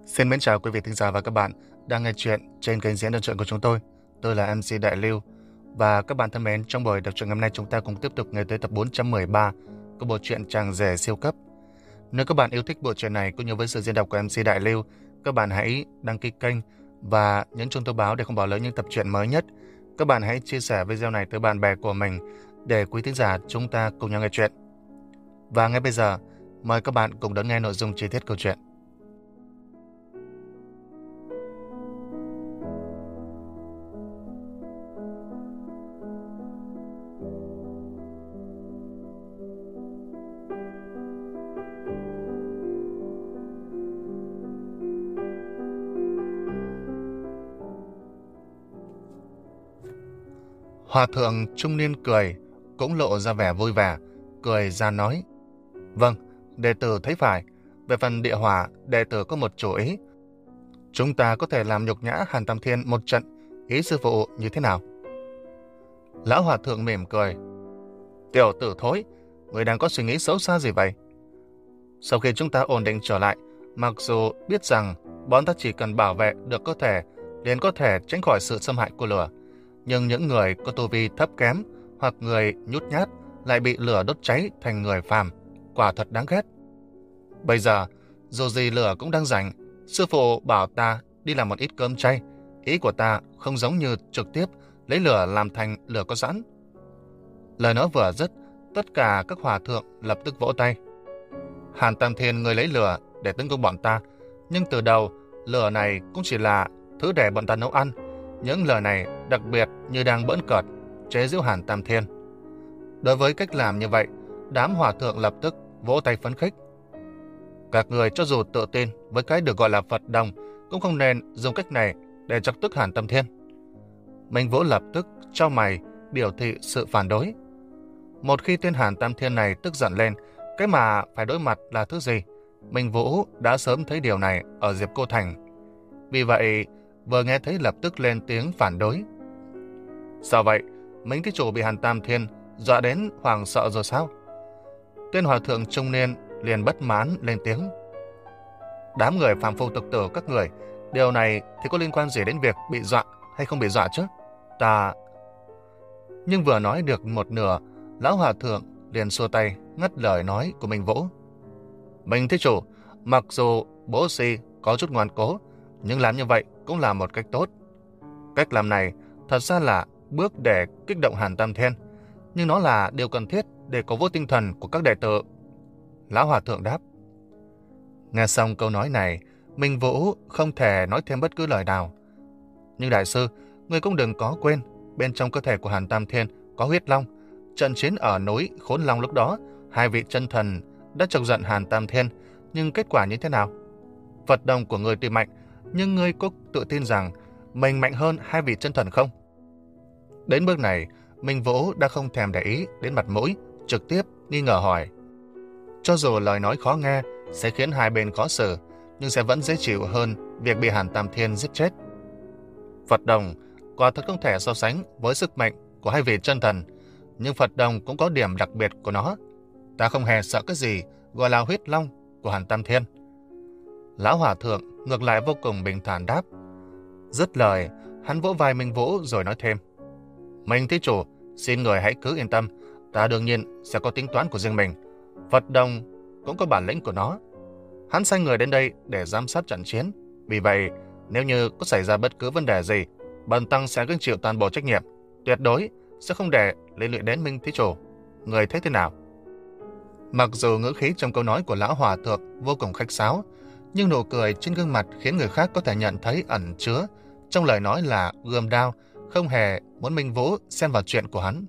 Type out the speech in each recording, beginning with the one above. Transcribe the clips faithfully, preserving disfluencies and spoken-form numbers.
Xin mến chào quý vị thính giả và các bạn đang nghe chuyện trên kênh diễn đọc truyện của chúng tôi. Tôi là em xê Đại Lưu. Và các bạn thân mến, trong buổi đọc truyện ngày hôm nay chúng ta cùng tiếp tục nghe tới tập bốn trăm mười ba của bộ truyện Chàng Rể Siêu Cấp. Nếu các bạn yêu thích bộ truyện này cũng như với sự diễn đọc của em xê Đại Lưu, các bạn hãy đăng ký kênh và nhấn chuông thông báo để không bỏ lỡ những tập truyện mới nhất. Các bạn hãy chia sẻ video này tới bạn bè của mình để quý thính giả chúng ta cùng nhau nghe chuyện. Và ngay bây giờ, mời các bạn cùng đón nghe nội dung chi tiết câu chuyện. Hòa thượng trung niên cười, cũng lộ ra vẻ vui vẻ, cười ra nói: Vâng, đệ tử thấy phải. Về phần địa hỏa, đệ tử có một chủ ý. Chúng ta có thể làm nhục nhã Hàn Tam Thiên một trận, ý sư phụ như thế nào? Lão hòa thượng mỉm cười: Tiểu tử thối, người đang có suy nghĩ xấu xa gì vậy? Sau khi chúng ta ổn định trở lại, mặc dù biết rằng bọn ta chỉ cần bảo vệ được cơ thể liền có thể tránh khỏi sự xâm hại của lửa, nhưng những người có tu vi thấp kém hoặc người nhút nhát lại bị lửa đốt cháy thành người phàm, quả thật đáng ghét. Bây giờ, dù gì lửa cũng đang rảnh, sư phụ bảo ta đi làm một ít cơm chay. Ý của ta không giống như trực tiếp lấy lửa làm thành lửa có sẵn. Lời nói vừa dứt, tất cả các hòa thượng lập tức vỗ tay. Hàn Tam Thiên người lấy lửa để tấn công bọn ta, nhưng từ đầu lửa này cũng chỉ là thứ để bọn ta nấu ăn. Những lời này đặc biệt như đang bỡn cợt chế giễu Hàn Tam Thiên. Đối với cách làm như vậy, đám hòa thượng lập tức vỗ tay phấn khích. Các người cho dù tự tin với cái được gọi là Phật đồng cũng không nên dùng cách này để chọc tức Hàn Tam Thiên. Minh Vũ lập tức chau mày biểu thị sự phản đối. Một khi tên Hàn Tam Thiên này tức giận lên, cái mà phải đối mặt là thứ gì, Minh Vũ đã sớm thấy điều này ở Diệp Cô Thành. Vì vậy vừa nghe thấy lập tức lên tiếng phản đối. Sao vậy? Minh thí chủ bị Hàn Tam Thiên dọa đến hoảng sợ rồi sao? Tên hòa thượng trung niên liền bất mãn lên tiếng. Đám người phàm phu tục tử các người, điều này thì có liên quan gì đến việc bị dọa hay không bị dọa chứ? Ta... Nhưng vừa nói được một nửa, lão hòa thượng liền xua tay ngắt lời nói của Minh Vũ. Minh thí chủ, mặc dù bố si có chút ngoan cố, nhưng làm như vậy cũng là một cách tốt. Cách làm này thật ra là bước để kích động Hàn Tam Thiên, nhưng nó là điều cần thiết để cổ vũ tinh thần của các đệ tử. Lão hòa thượng đáp. Nghe xong câu nói này, Minh Vũ không thể nói thêm bất cứ lời nào. Nhưng đại sư, người cũng đừng có quên, bên trong cơ thể của Hàn Tam Thiên có huyết long. Trận chiến ở núi Khốn Long lúc đó, hai vị chân thần đã chọc giận Hàn Tam Thiên, nhưng kết quả như thế nào? Phật đồng của người tuy mạnh, nhưng ngươi có tự tin rằng mình mạnh hơn hai vị chân thần không? Đến bước này, Minh Vũ đã không thèm để ý đến mặt mũi, trực tiếp nghi ngờ hỏi. Cho dù lời nói khó nghe sẽ khiến hai bên khó xử, nhưng sẽ vẫn dễ chịu hơn việc bị Hàn Tam Thiên giết chết. Phật đồng quả thật không thể so sánh với sức mạnh của hai vị chân thần, nhưng Phật đồng cũng có điểm đặc biệt của nó. Ta không hề sợ cái gì gọi là huyết long của Hàn Tam Thiên. Lão hòa thượng ngược lại vô cùng bình thản đáp. Dứt lời, hắn vỗ vai Minh Vũ rồi nói thêm. Minh thí chủ, xin người hãy cứ yên tâm, ta đương nhiên sẽ có tính toán của riêng mình. Phật đồng cũng có bản lĩnh của nó. Hắn sai người đến đây để giám sát trận chiến. Vì vậy, nếu như có xảy ra bất cứ vấn đề gì, bần tăng sẽ gánh chịu toàn bộ trách nhiệm. Tuyệt đối sẽ không để liên lụy đến Minh thí chủ. Người thấy thế nào? Mặc dù ngữ khí trong câu nói của lão hòa thượng vô cùng khách sáo, nhưng nụ cười trên gương mặt khiến người khác có thể nhận thấy ẩn chứa trong lời nói là gươm đao, không hề muốn Minh Vũ xen vào chuyện của hắn.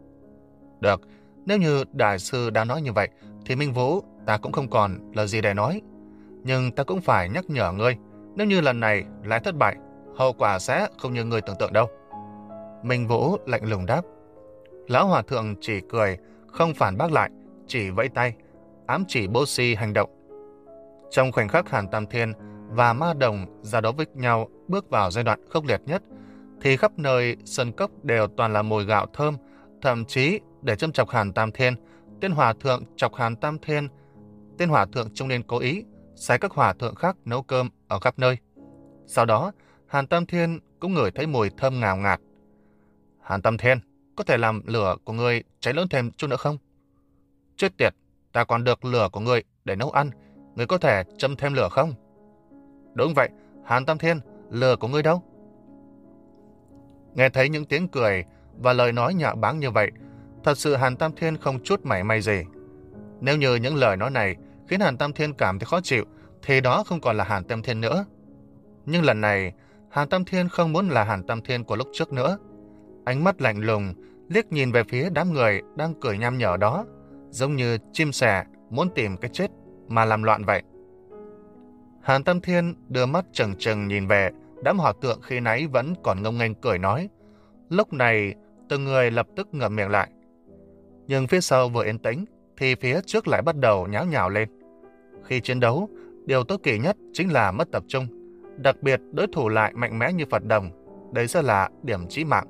Được, nếu như đại sư đã nói như vậy, thì Minh Vũ ta cũng không còn lời gì để nói. Nhưng ta cũng phải nhắc nhở ngươi, nếu như lần này lại thất bại, hậu quả sẽ không như ngươi tưởng tượng đâu. Minh Vũ lạnh lùng đáp. Lão hòa thượng chỉ cười, không phản bác lại, chỉ vẫy tay, ám chỉ Bố Si hành động. Trong khoảnh khắc Hàn Tam Thiên và Ma Đồng ra đấu với nhau bước vào giai đoạn khốc liệt nhất, thì khắp nơi sân cốc đều toàn là mùi gạo thơm, thậm chí để châm chọc Hàn Tam Thiên, tên hòa thượng chọc Hàn Tam Thiên, tên hòa thượng trung niên cố ý sai các hòa thượng khác nấu cơm ở khắp nơi. Sau đó, Hàn Tam Thiên cũng ngửi thấy mùi thơm ngào ngạt. Hàn Tam Thiên, có thể làm lửa của ngươi cháy lớn thêm chút nữa không? Chết tiệt, ta còn được lửa của ngươi để nấu ăn, ngươi có thể châm thêm lửa không? Đúng vậy, Hàn Tam Thiên, lửa của ngươi đâu? Nghe thấy những tiếng cười và lời nói nhạo báng như vậy, thật sự Hàn Tam Thiên không chút mảy may gì. Nếu như những lời nói này khiến Hàn Tam Thiên cảm thấy khó chịu, thì đó không còn là Hàn Tam Thiên nữa. Nhưng lần này, Hàn Tam Thiên không muốn là Hàn Tam Thiên của lúc trước nữa. Ánh mắt lạnh lùng, liếc nhìn về phía đám người đang cười nham nhở đó, giống như chim sẻ muốn tìm cái chết mà làm loạn vậy. Hàn Tam Thiên đưa mắt trừng trừng nhìn về đám hòa thượng khi nãy vẫn còn ngông nghênh cười nói. Lúc này, từng người lập tức ngậm miệng lại. Nhưng phía sau vừa yên tĩnh, thì phía trước lại bắt đầu nháo nhào lên. Khi chiến đấu, điều tối kỵ nhất chính là mất tập trung, đặc biệt đối thủ lại mạnh mẽ như Phật Đồng. Đấy sẽ là điểm chí mạng.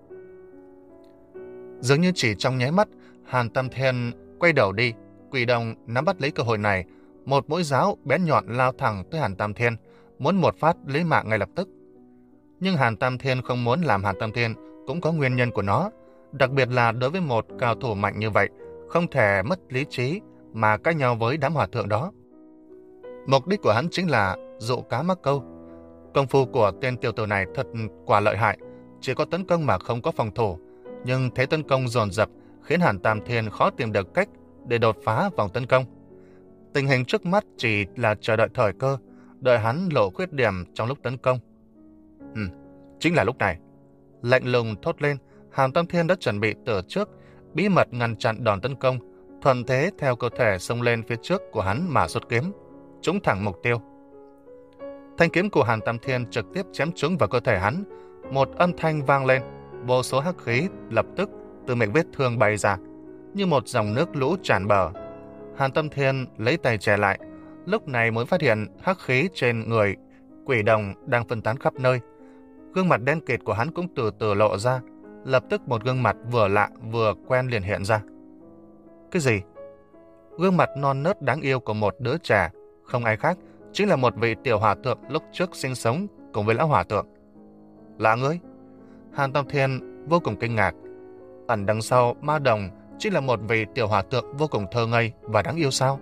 Dường như chỉ trong nháy mắt, Hàn Tam Thiên quay đầu đi. Quỷ Đồng nắm bắt lấy cơ hội này, một mũi giáo bén nhọn lao thẳng tới Hàn Tam Thiên, muốn một phát lấy mạng ngay lập tức. Nhưng Hàn Tam Thiên không muốn làm Hàn Tam Thiên cũng có nguyên nhân của nó, đặc biệt là đối với một cao thủ mạnh như vậy, không thể mất lý trí mà cãi nhau với đám hòa thượng đó. Mục đích của hắn chính là dụ cá mắc câu. Công phu của tên tiểu tử này thật quả lợi hại, chỉ có tấn công mà không có phòng thủ, nhưng thế tấn công dồn dập khiến Hàn Tam Thiên khó tìm được cách để đột phá vòng tấn công. Tình hình trước mắt chỉ là chờ đợi thời cơ, đợi hắn lộ khuyết điểm trong lúc tấn công. Ừ, chính là lúc này. Lạnh lùng thốt lên, Hàn Tam Thiên đã chuẩn bị từ trước, bí mật ngăn chặn đòn tấn công, thuận thế theo cơ thể xông lên phía trước của hắn mà xuất kiếm, trúng thẳng mục tiêu. Thanh kiếm của Hàn Tam Thiên trực tiếp chém trúng vào cơ thể hắn, một âm thanh vang lên, vô số hắc khí lập tức từ miệng vết thương bay ra, như một dòng nước lũ tràn bờ. Hàn Tam Thiên lấy tay che lại, lúc này mới phát hiện hắc khí trên người Quỷ Đồng đang phân tán khắp nơi. Gương mặt đen kịt của hắn cũng từ từ lộ ra, lập tức một gương mặt vừa lạ vừa quen liền hiện ra. Cái gì? Gương mặt non nớt đáng yêu của một đứa trẻ, không ai khác, chính là một vị tiểu hòa thượng lúc trước sinh sống cùng với lão hòa thượng. Là ngươi? Hàn Tam Thiên vô cùng kinh ngạc. Ẩn đằng sau ma đồng chính là một vị tiểu hòa thượng vô cùng thơ ngây và đáng yêu sao?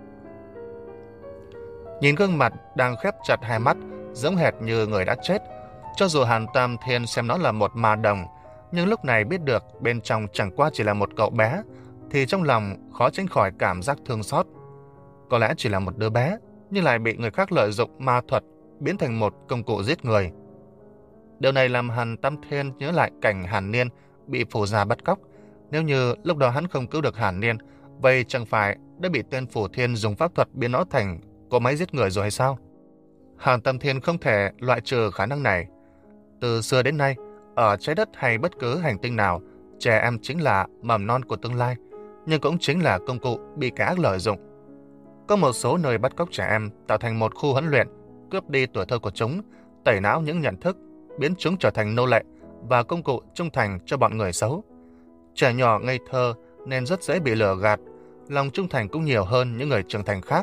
Nhìn gương mặt đang khép chặt hai mắt, giống hệt như người đã chết. Cho dù Hàn Tam Thiên xem nó là một ma đồng, nhưng lúc này biết được bên trong chẳng qua chỉ là một cậu bé, thì trong lòng khó tránh khỏi cảm giác thương xót. Có lẽ chỉ là một đứa bé, nhưng lại bị người khác lợi dụng ma thuật, biến thành một công cụ giết người. Điều này làm Hàn Tam Thiên nhớ lại cảnh Hàn Niên bị phù gia bắt cóc. Nếu như lúc đó hắn không cứu được Hàn Niên, vậy chẳng phải đã bị tên Phù Thiên dùng pháp thuật biến nó thành cỗ máy giết người rồi hay sao? Hàn Tam Thiên không thể loại trừ khả năng này. Từ xưa đến nay, ở trái đất hay bất cứ hành tinh nào, trẻ em chính là mầm non của tương lai, nhưng cũng chính là công cụ bị kẻ ác lợi dụng. Có một số nơi bắt cóc trẻ em tạo thành một khu huấn luyện, cướp đi tuổi thơ của chúng, tẩy não những nhận thức, biến chúng trở thành nô lệ và công cụ trung thành cho bọn người xấu. Trẻ nhỏ ngây thơ nên rất dễ bị lừa gạt, lòng trung thành cũng nhiều hơn những người trưởng thành khác.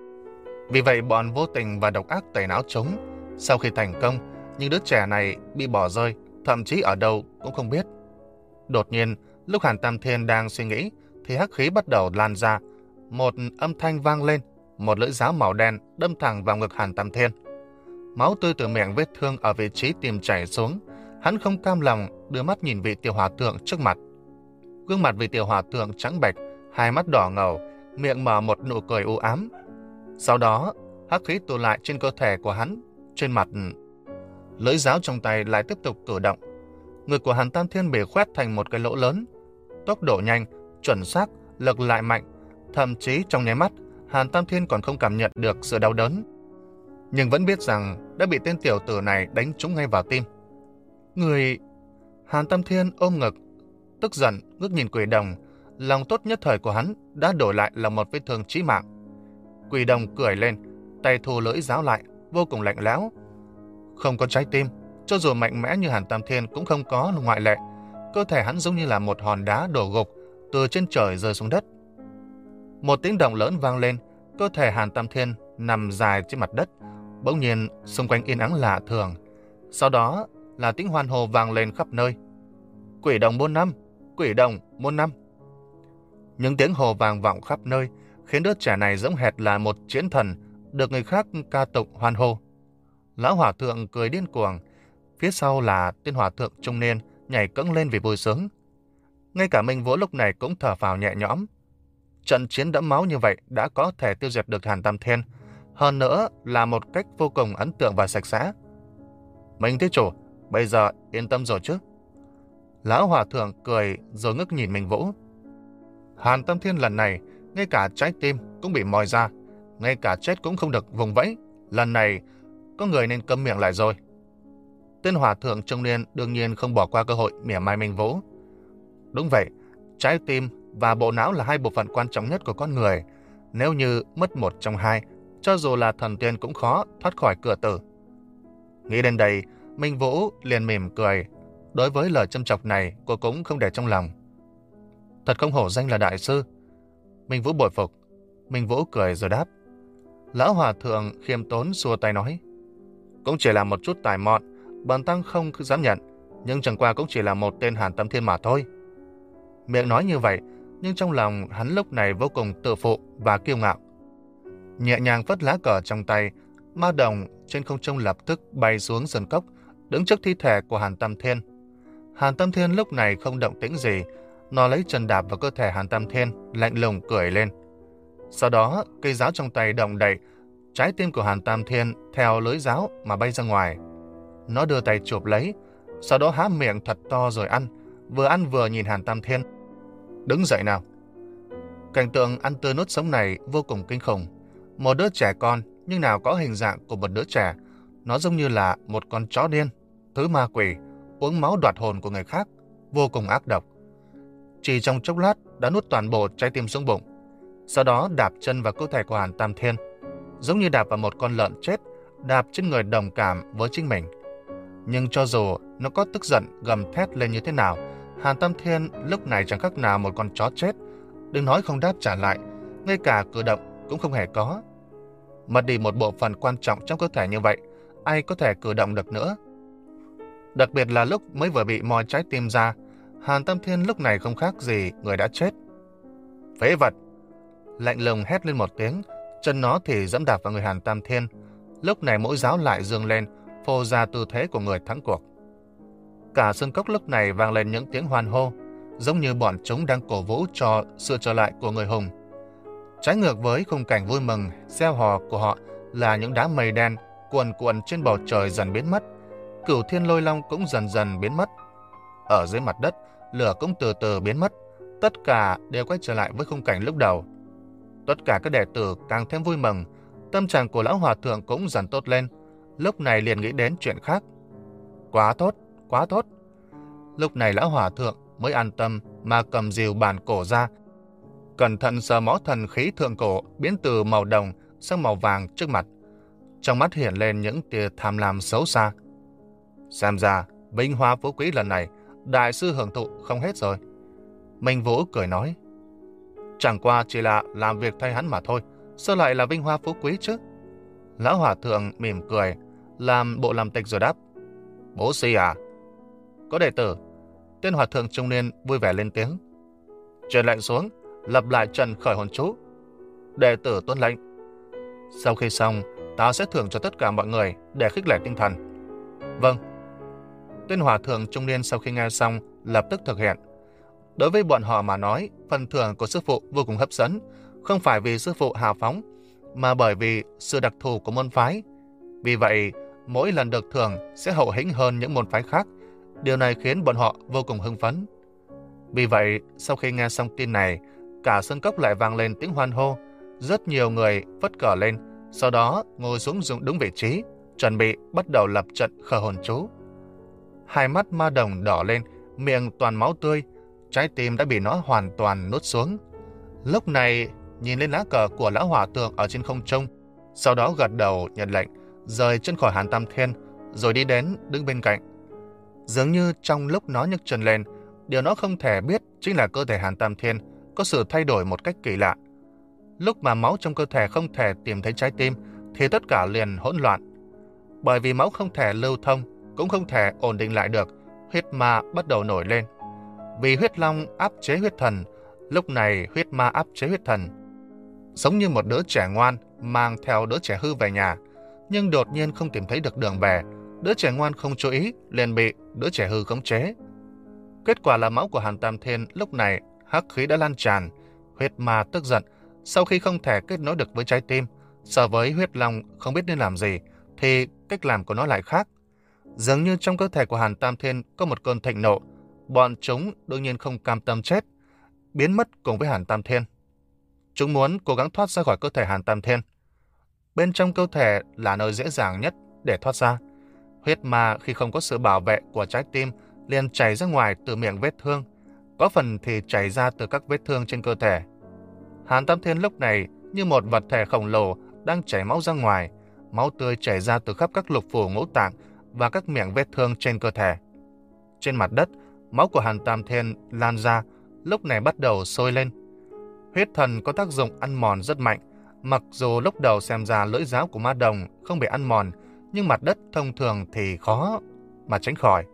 Vì vậy bọn vô tình và độc ác tẩy não chúng. Sau khi thành công, những đứa trẻ này bị bỏ rơi, thậm chí ở đâu cũng không biết. Đột nhiên, lúc Hàn Tam Thiên đang suy nghĩ, thì hắc khí bắt đầu lan ra. Một âm thanh vang lên, một lưỡi giáo màu đen đâm thẳng vào ngực Hàn Tam Thiên. Máu tươi từ miệng vết thương ở vị trí tim chảy xuống. Hắn không cam lòng đưa mắt nhìn vị tiểu hòa thượng trước mặt. Gương mặt vị tiểu hòa thượng trắng bệch, hai mắt đỏ ngầu, miệng mở một nụ cười u ám. Sau đó, hắc khí tụ lại trên cơ thể của hắn, trên mặt. Lưỡi giáo trong tay lại tiếp tục cử động. Người của Hàn Tam Thiên bị khoét thành một cái lỗ lớn. Tốc độ nhanh, chuẩn xác, lực lại mạnh. Thậm chí trong nháy mắt, Hàn Tam Thiên còn không cảm nhận được sự đau đớn. Nhưng vẫn biết rằng đã bị tên tiểu tử này đánh trúng ngay vào tim. Người... Hàn Tam Thiên ôm ngực, tức giận ngước nhìn Quỷ Đồng. Lòng tốt nhất thời của hắn đã đổi lại là một vết thương chí mạng. Quỷ Đồng cười lên, tay thu lưỡi giáo lại, vô cùng lạnh lẽo. Không có trái tim, cho dù mạnh mẽ như Hàn Tam Thiên cũng không có ngoại lệ. Cơ thể hắn giống như là một hòn đá đổ gục từ trên trời rơi xuống đất. Một tiếng động lớn vang lên, cơ thể Hàn Tam Thiên nằm dài trên mặt đất. Bỗng nhiên xung quanh yên ắng lạ thường. Sau đó là tiếng hoan hô vang lên khắp nơi. Quỷ đồng muôn năm, quỷ đồng muôn năm. Những tiếng hò vang vọng khắp nơi khiến đứa trẻ này giống hệt là một chiến thần được người khác ca tụng hoan hô. Lão hòa thượng cười điên cuồng, phía sau là tên hòa thượng trung niên nhảy cẫng lên vì vui sướng. Ngay cả Minh Vũ lúc này cũng thở phào nhẹ nhõm. Trận chiến đẫm máu như vậy đã có thể tiêu diệt được Hàn Tam Thiên, hơn nữa là một cách vô cùng ấn tượng và sạch sẽ. Minh thí chủ, bây giờ yên tâm rồi chứ? Lão hòa thượng cười rồi ngước nhìn Minh Vũ. Hàn Tam Thiên lần này ngay cả trái tim cũng bị moi ra, ngay cả chết cũng không được vùng vẫy. Lần này có người nên câm miệng lại rồi. Tên hòa thượng trung niên đương nhiên không bỏ qua cơ hội mỉa mai Minh Vũ. Đúng vậy, trái tim và bộ não là hai bộ phận quan trọng nhất của con người. Nếu như mất một trong hai, cho dù là thần tiên cũng khó thoát khỏi cửa tử. Nghĩ đến đây, Minh Vũ liền mỉm cười. Đối với lời châm chọc này, cô cũng không để trong lòng. Thật không hổ danh là đại sư. Minh Vũ bội phục. Minh Vũ cười rồi đáp. Lão hòa thượng khiêm tốn xua tay nói. Cũng chỉ là một chút tài mọn, bần tăng không dám nhận, nhưng chẳng qua cũng chỉ là một tên Hàn Tam Thiên mà thôi. Miệng nói như vậy, nhưng trong lòng hắn lúc này vô cùng tự phụ và kiêu ngạo. Nhẹ nhàng phất lá cờ trong tay, ma đồng trên không trung lập tức bay xuống sườn cốc, đứng trước thi thể của Hàn Tam Thiên. Hàn Tam Thiên lúc này không động tĩnh gì, nó lấy chân đạp vào cơ thể Hàn Tam Thiên, lạnh lùng cười lên. Sau đó, cây giáo trong tay động đậy, trái tim của Hàn Tam Thiên theo lưới giáo mà bay ra ngoài. Nó đưa tay chụp lấy, sau đó há miệng thật to rồi ăn, vừa ăn vừa nhìn Hàn Tam Thiên. Đứng dậy nào. Cảnh tượng ăn tươi nuốt sống này vô cùng kinh khủng. Một đứa trẻ con nhưng nào có hình dạng của một đứa trẻ. Nó giống như là một con chó điên, thứ ma quỷ, uống máu đoạt hồn của người khác, vô cùng ác độc. Chỉ trong chốc lát đã nuốt toàn bộ trái tim xuống bụng, sau đó đạp chân vào cơ thể của Hàn Tam Thiên, giống như đạp vào một con lợn chết, đạp trên người đồng cảm với chính mình. Nhưng cho dù nó có tức giận gầm thét lên như thế nào, Hàn Tam Thiên lúc này chẳng khác nào một con chó chết, đừng nói không đáp trả lại, ngay cả cử động cũng không hề có. Mất đi một bộ phận quan trọng trong cơ thể như vậy, ai có thể cử động được nữa? Đặc biệt là lúc mới vừa bị moi trái tim ra, Hàn Tam Thiên lúc này không khác gì người đã chết. Phế vật! Lạnh lùng hét lên một tiếng, chân nó thì dẫm đạp vào người Hàn Tam Thiên. Lúc này mũi giáo lại dương lên, phô ra tư thế của người thắng cuộc. Cả sân cốc lúc này vang lên những tiếng hoan hô, giống như bọn chúng đang cổ vũ cho sự trở lại của người hùng. Trái ngược với khung cảnh vui mừng, reo hò của họ là những đám mây đen cuồn cuộn trên bầu trời dần biến mất, Cửu Thiên Lôi Long cũng dần dần biến mất. Ở dưới mặt đất, lửa cũng từ từ biến mất, tất cả đều quay trở lại với khung cảnh lúc đầu. Tất cả các đệ tử càng thêm vui mừng, tâm trạng của lão hòa thượng cũng dần tốt lên, lúc này liền nghĩ đến chuyện khác. Quá tốt, quá tốt. Lúc này lão hòa thượng mới an tâm mà cầm rìu bàn cổ ra, cẩn thận sờ mó thần khí thượng cổ biến từ màu đồng sang màu vàng trước mặt. Trong mắt hiện lên những tia tham lam xấu xa. Xem ra, vinh hoa phú quý lần này, đại sư hưởng thụ không hết rồi. Minh Vũ cười nói. Chẳng qua chỉ là làm việc thay hắn mà thôi, sao lại là vinh hoa phú quý chứ? Lão hòa thượng mỉm cười, làm bộ làm tịch rồi đáp. Bố si à? Có đệ tử. Tên hòa thượng trung niên vui vẻ lên tiếng. Truyền lệnh xuống, lập lại trận khởi hồn chú. Đệ tử tuân lệnh. Sau khi xong, ta sẽ thưởng cho tất cả mọi người để khích lệ tinh thần. Vâng. Tên hòa thượng trung niên sau khi nghe xong lập tức thực hiện. Đối với bọn họ mà nói, phần thưởng của sư phụ vô cùng hấp dẫn, không phải vì sư phụ hào phóng, mà bởi vì sự đặc thù của môn phái. Vì vậy, mỗi lần được thưởng sẽ hậu hĩnh hơn những môn phái khác. Điều này khiến bọn họ vô cùng hưng phấn. Vì vậy, sau khi nghe xong tin này, cả sân cốc lại vang lên tiếng hoan hô. Rất nhiều người phất cờ lên, sau đó ngồi xuống dùng đúng vị trí, chuẩn bị bắt đầu lập trận khởi hồn chú. Hai mắt ma đồng đỏ lên, miệng toàn máu tươi, trái tim đã bị nó hoàn toàn nuốt xuống. Lúc này, nhìn lên lá cờ của lão hòa thượng ở trên không trung, sau đó gật đầu nhận lệnh, rời chân khỏi Hàn Tam Thiên, rồi đi đến đứng bên cạnh. Dường như trong lúc nó nhấc chân lên, điều nó không thể biết chính là cơ thể Hàn Tam Thiên có sự thay đổi một cách kỳ lạ. Lúc mà máu trong cơ thể không thể tìm thấy trái tim thì tất cả liền hỗn loạn. Bởi vì máu không thể lưu thông, cũng không thể ổn định lại được, huyết ma bắt đầu nổi lên. Vì huyết long áp chế huyết thần, lúc này huyết ma áp chế huyết thần. Giống như một đứa trẻ ngoan mang theo đứa trẻ hư về nhà, nhưng đột nhiên không tìm thấy được đường về. Đứa trẻ ngoan không chú ý, liền bị đứa trẻ hư khống chế. Kết quả là máu của Hàn Tam Thiên lúc này hắc khí đã lan tràn. Huyết ma tức giận, sau khi không thể kết nối được với trái tim, so với huyết long không biết nên làm gì, thì cách làm của nó lại khác. Dường như trong cơ thể của Hàn Tam Thiên có một cơn thịnh nộ, bọn chúng đương nhiên không cam tâm chết, biến mất cùng với Hàn Tam Thiên. Chúng muốn cố gắng thoát ra khỏi cơ thể Hàn Tam Thiên. Bên trong cơ thể là nơi dễ dàng nhất để thoát ra. Huyết ma khi không có sự bảo vệ của trái tim liền chảy ra ngoài từ miệng vết thương, có phần thì chảy ra từ các vết thương trên cơ thể. Hàn Tam Thiên lúc này như một vật thể khổng lồ đang chảy máu ra ngoài, máu tươi chảy ra từ khắp các lục phủ ngũ tạng và các miệng vết thương trên cơ thể. Trên mặt đất, máu của Hàn Tam Thiên lan ra, lúc này bắt đầu sôi lên. Huyết thần có tác dụng ăn mòn rất mạnh, mặc dù lúc đầu xem ra lưỡi giáo của ma đồng không bị ăn mòn, nhưng mặt đất thông thường thì khó mà tránh khỏi.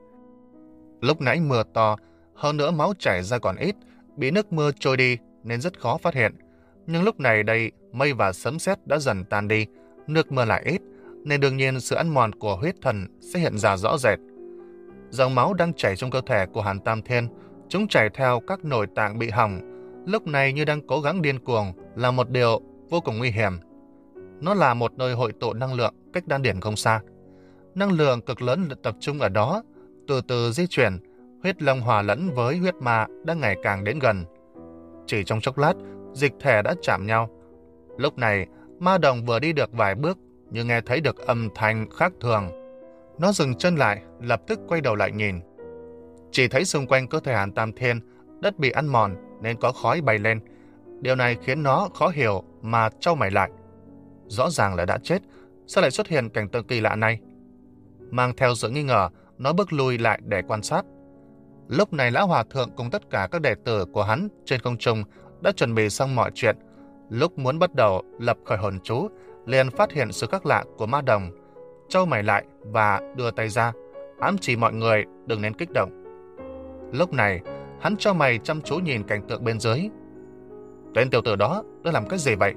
Lúc nãy mưa to, hơn nữa máu chảy ra còn ít, bị nước mưa trôi đi nên rất khó phát hiện. Nhưng lúc này đây, mây và sấm sét đã dần tan đi, nước mưa lại ít, nên đương nhiên sự ăn mòn của huyết thần sẽ hiện ra rõ rệt. Dòng máu đang chảy trong cơ thể của Hàn Tam Thiên, chúng chảy theo các nội tạng bị hỏng, lúc này như đang cố gắng điên cuồng, là một điều vô cùng nguy hiểm. Nó là một nơi hội tụ năng lượng cách đan điển không xa. Năng lượng cực lớn tập trung ở đó, từ từ di chuyển, huyết long hòa lẫn với huyết ma đang ngày càng đến gần. Chỉ trong chốc lát, dịch thể đã chạm nhau. Lúc này, ma đồng vừa đi được vài bước, nhưng nghe thấy được âm thanh khác thường. Nó dừng chân lại, lập tức quay đầu lại nhìn. Chỉ thấy xung quanh cơ thể Hàn Tam Thiên, đất bị ăn mòn nên có khói bay lên. Điều này khiến nó khó hiểu mà chau mày lại. Rõ ràng là đã chết, sao lại xuất hiện cảnh tượng kỳ lạ này? Mang theo sự nghi ngờ, nó bước lui lại để quan sát. Lúc này Lão Hòa Thượng cùng tất cả các đệ tử của hắn trên không trung đã chuẩn bị xong mọi chuyện. Lúc muốn bắt đầu lập khởi hồn chú, liền phát hiện sự khác lạ của ma đồng, chau mày lại và đưa tay ra, ám chỉ mọi người đừng nên kích động. Lúc này, hắn chau mày chăm chú nhìn cảnh tượng bên dưới. Tên tiểu tử đó đã làm cái gì vậy?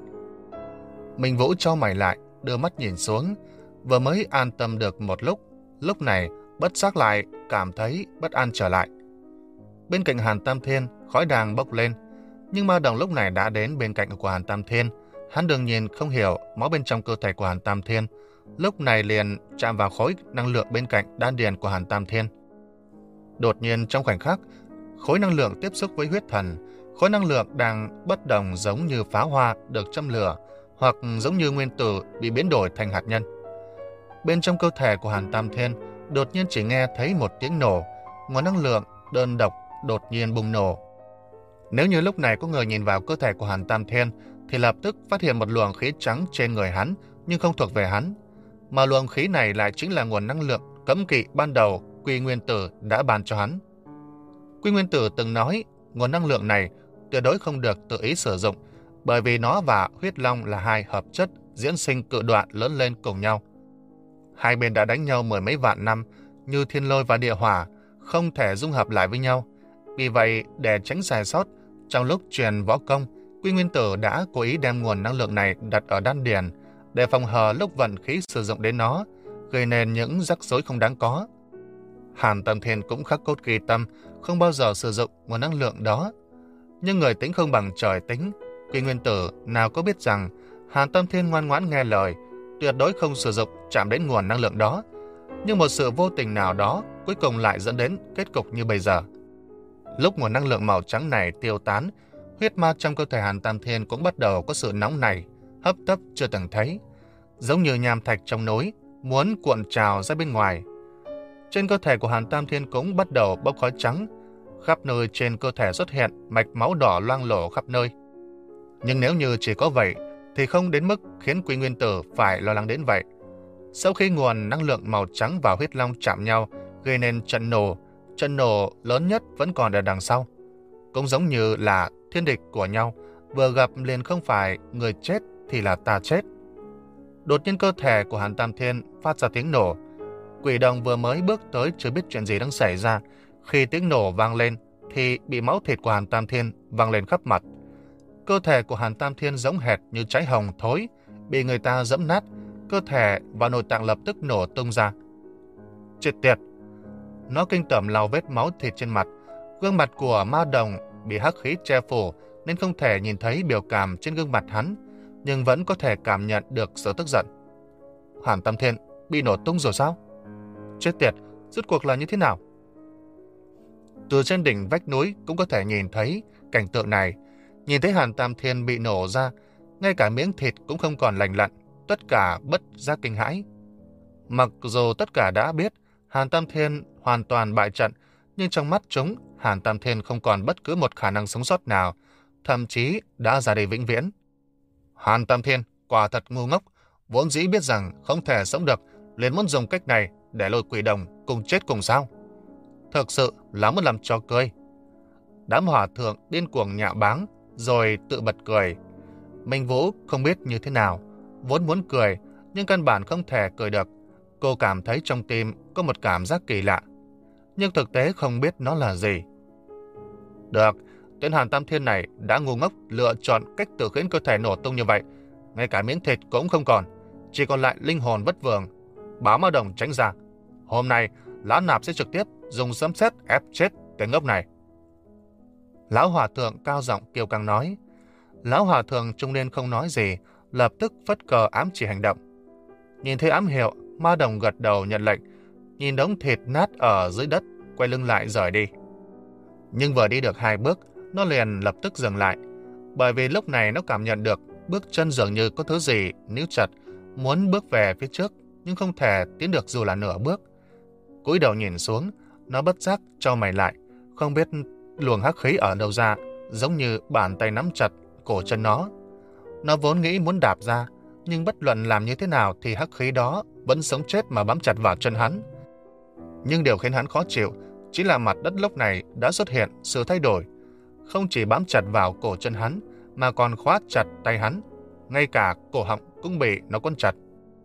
Minh Vũ chau mày lại, đưa mắt nhìn xuống, vừa mới an tâm được một lúc, lúc này bất giác lại cảm thấy bất an trở lại. Bên cạnh Hàn Tam Thiên, khói đang bốc lên, nhưng ma đồng lúc này đã đến bên cạnh của Hàn Tam Thiên. Hắn đương nhiên không hiểu máu bên trong cơ thể của Hàn Tam Thiên, lúc này liền chạm vào khối năng lượng bên cạnh đan điền của Hàn Tam Thiên. Đột nhiên trong khoảnh khắc, khối năng lượng tiếp xúc với huyết thần, khối năng lượng đang bất đồng giống như pháo hoa được châm lửa, hoặc giống như nguyên tử bị biến đổi thành hạt nhân. Bên trong cơ thể của Hàn Tam Thiên, đột nhiên chỉ nghe thấy một tiếng nổ, nguồn năng lượng đơn độc đột nhiên bùng nổ. Nếu như lúc này có người nhìn vào cơ thể của Hàn Tam Thiên, thì lập tức phát hiện một luồng khí trắng trên người hắn, nhưng không thuộc về hắn. Mà luồng khí này lại chính là nguồn năng lượng cấm kỵ ban đầu Quy Nguyên Tử đã ban cho hắn. Quy Nguyên Tử từng nói, nguồn năng lượng này tuyệt đối không được tự ý sử dụng, bởi vì nó và huyết long là hai hợp chất diễn sinh cự đoạn lớn lên cùng nhau. Hai bên đã đánh nhau mười mấy vạn năm, như thiên lôi và địa hỏa, không thể dung hợp lại với nhau. Vì vậy, để tránh sai sót, trong lúc truyền võ công, Quy Nguyên Tử đã cố ý đem nguồn năng lượng này đặt ở đan điền, để phòng hờ lúc vận khí sử dụng đến nó, gây nên những rắc rối không đáng có. Hàn Tam Thiên cũng khắc cốt ghi tâm, không bao giờ sử dụng nguồn năng lượng đó. Nhưng người tính không bằng trời tính, Quy Nguyên Tử nào có biết rằng Hàn Tam Thiên ngoan ngoãn nghe lời, tuyệt đối không sử dụng chạm đến nguồn năng lượng đó. Nhưng một sự vô tình nào đó cuối cùng lại dẫn đến kết cục như bây giờ. Lúc nguồn năng lượng màu trắng này tiêu tán, huyết ma trong cơ thể Hàn Tam Thiên cũng bắt đầu có sự nóng nảy, hấp tấp chưa từng thấy, giống như nham thạch trong núi muốn cuộn trào ra bên ngoài. Trên cơ thể của Hàn Tam Thiên cũng bắt đầu bốc khói trắng, khắp nơi trên cơ thể xuất hiện mạch máu đỏ loang lổ khắp nơi. Nhưng nếu như chỉ có vậy thì không đến mức khiến Quy Nguyên Tử phải lo lắng đến vậy. Sau khi nguồn năng lượng màu trắng và huyết long chạm nhau, gây nên trận nổ, trận nổ lớn nhất vẫn còn ở đằng sau. Cũng giống như là thiên địch của nhau, vừa gặp liền không phải người chết thì là ta chết. Đột nhiên cơ thể của Hàn Tam Thiên phát ra tiếng nổ. Quỷ đồng vừa mới bước tới chưa biết chuyện gì đang xảy ra, khi tiếng nổ vang lên thì bị máu thịt của Hàn Tam Thiên văng lên khắp mặt. Cơ thể của Hàn Tam Thiên giống hệt như trái hồng thối, bị người ta giẫm nát, cơ thể và nội tạng lập tức nổ tung ra. Chết tiệt! Nó kinh tởm lau vết máu thịt trên mặt. Gương mặt của ma đồng bị hắc khí che phủ nên không thể nhìn thấy biểu cảm trên gương mặt hắn, nhưng vẫn có thể cảm nhận được sự tức giận. Hàn Tam Thiên bị nổ tung rồi sao? Chết tiệt! Rốt cuộc là như thế nào? Từ trên đỉnh vách núi cũng có thể nhìn thấy cảnh tượng này. Nhìn thấy Hàn Tam Thiên bị nổ ra, ngay cả miếng thịt cũng không còn lành lặn, tất cả bất giác kinh hãi. Mặc dù tất cả đã biết Hàn Tam Thiên hoàn toàn bại trận, nhưng trong mắt chúng, Hàn Tam Thiên không còn bất cứ một khả năng sống sót nào, thậm chí đã ra đi vĩnh viễn. Hàn Tam Thiên quả thật ngu ngốc, vốn dĩ biết rằng không thể sống được, liền muốn dùng cách này để lôi quỷ đồng cùng chết cùng sao. Thực sự là muốn làm trò cười. Đám hòa thượng điên cuồng nhạo báng, rồi tự bật cười. Minh Vũ không biết như thế nào, vốn muốn cười, nhưng căn bản không thể cười được. Cô cảm thấy trong tim có một cảm giác kỳ lạ, nhưng thực tế không biết nó là gì. Được, tên Hàn Tam Thiên này đã ngu ngốc lựa chọn cách tự khiến cơ thể nổ tung như vậy. Ngay cả miếng thịt cũng không còn, chỉ còn lại linh hồn vất vưởng. Báo ma đồng tránh ra. Hôm nay, Lão Nạp sẽ trực tiếp dùng sấm sét ép chết tên ngốc này. Lão Hòa Thượng cao giọng kiêu căng nói. Lão Hòa Thượng trung niên không nói gì, lập tức phất cờ ám chỉ hành động. Nhìn thấy ám hiệu, ma đồng gật đầu nhận lệnh, nhìn đống thịt nát ở dưới đất, quay lưng lại rời đi. Nhưng vừa đi được hai bước, nó liền lập tức dừng lại, bởi vì lúc này nó cảm nhận được bước chân dường như có thứ gì níu chặt, muốn bước về phía trước, nhưng không thể tiến được dù là nửa bước. Cúi đầu nhìn xuống, nó bất giác chau mày lại, không biết luồng hắc khí ở đâu ra, giống như bàn tay nắm chặt cổ chân nó. Nó vốn nghĩ muốn đạp ra, nhưng bất luận làm như thế nào thì hắc khí đó vẫn sống chết mà bám chặt vào chân hắn. Nhưng điều khiến hắn khó chịu chính là mặt đất lúc này đã xuất hiện sự thay đổi, không chỉ bám chặt vào cổ chân hắn mà còn khóa chặt tay hắn, ngay cả cổ họng cũng bị nó quấn chặt.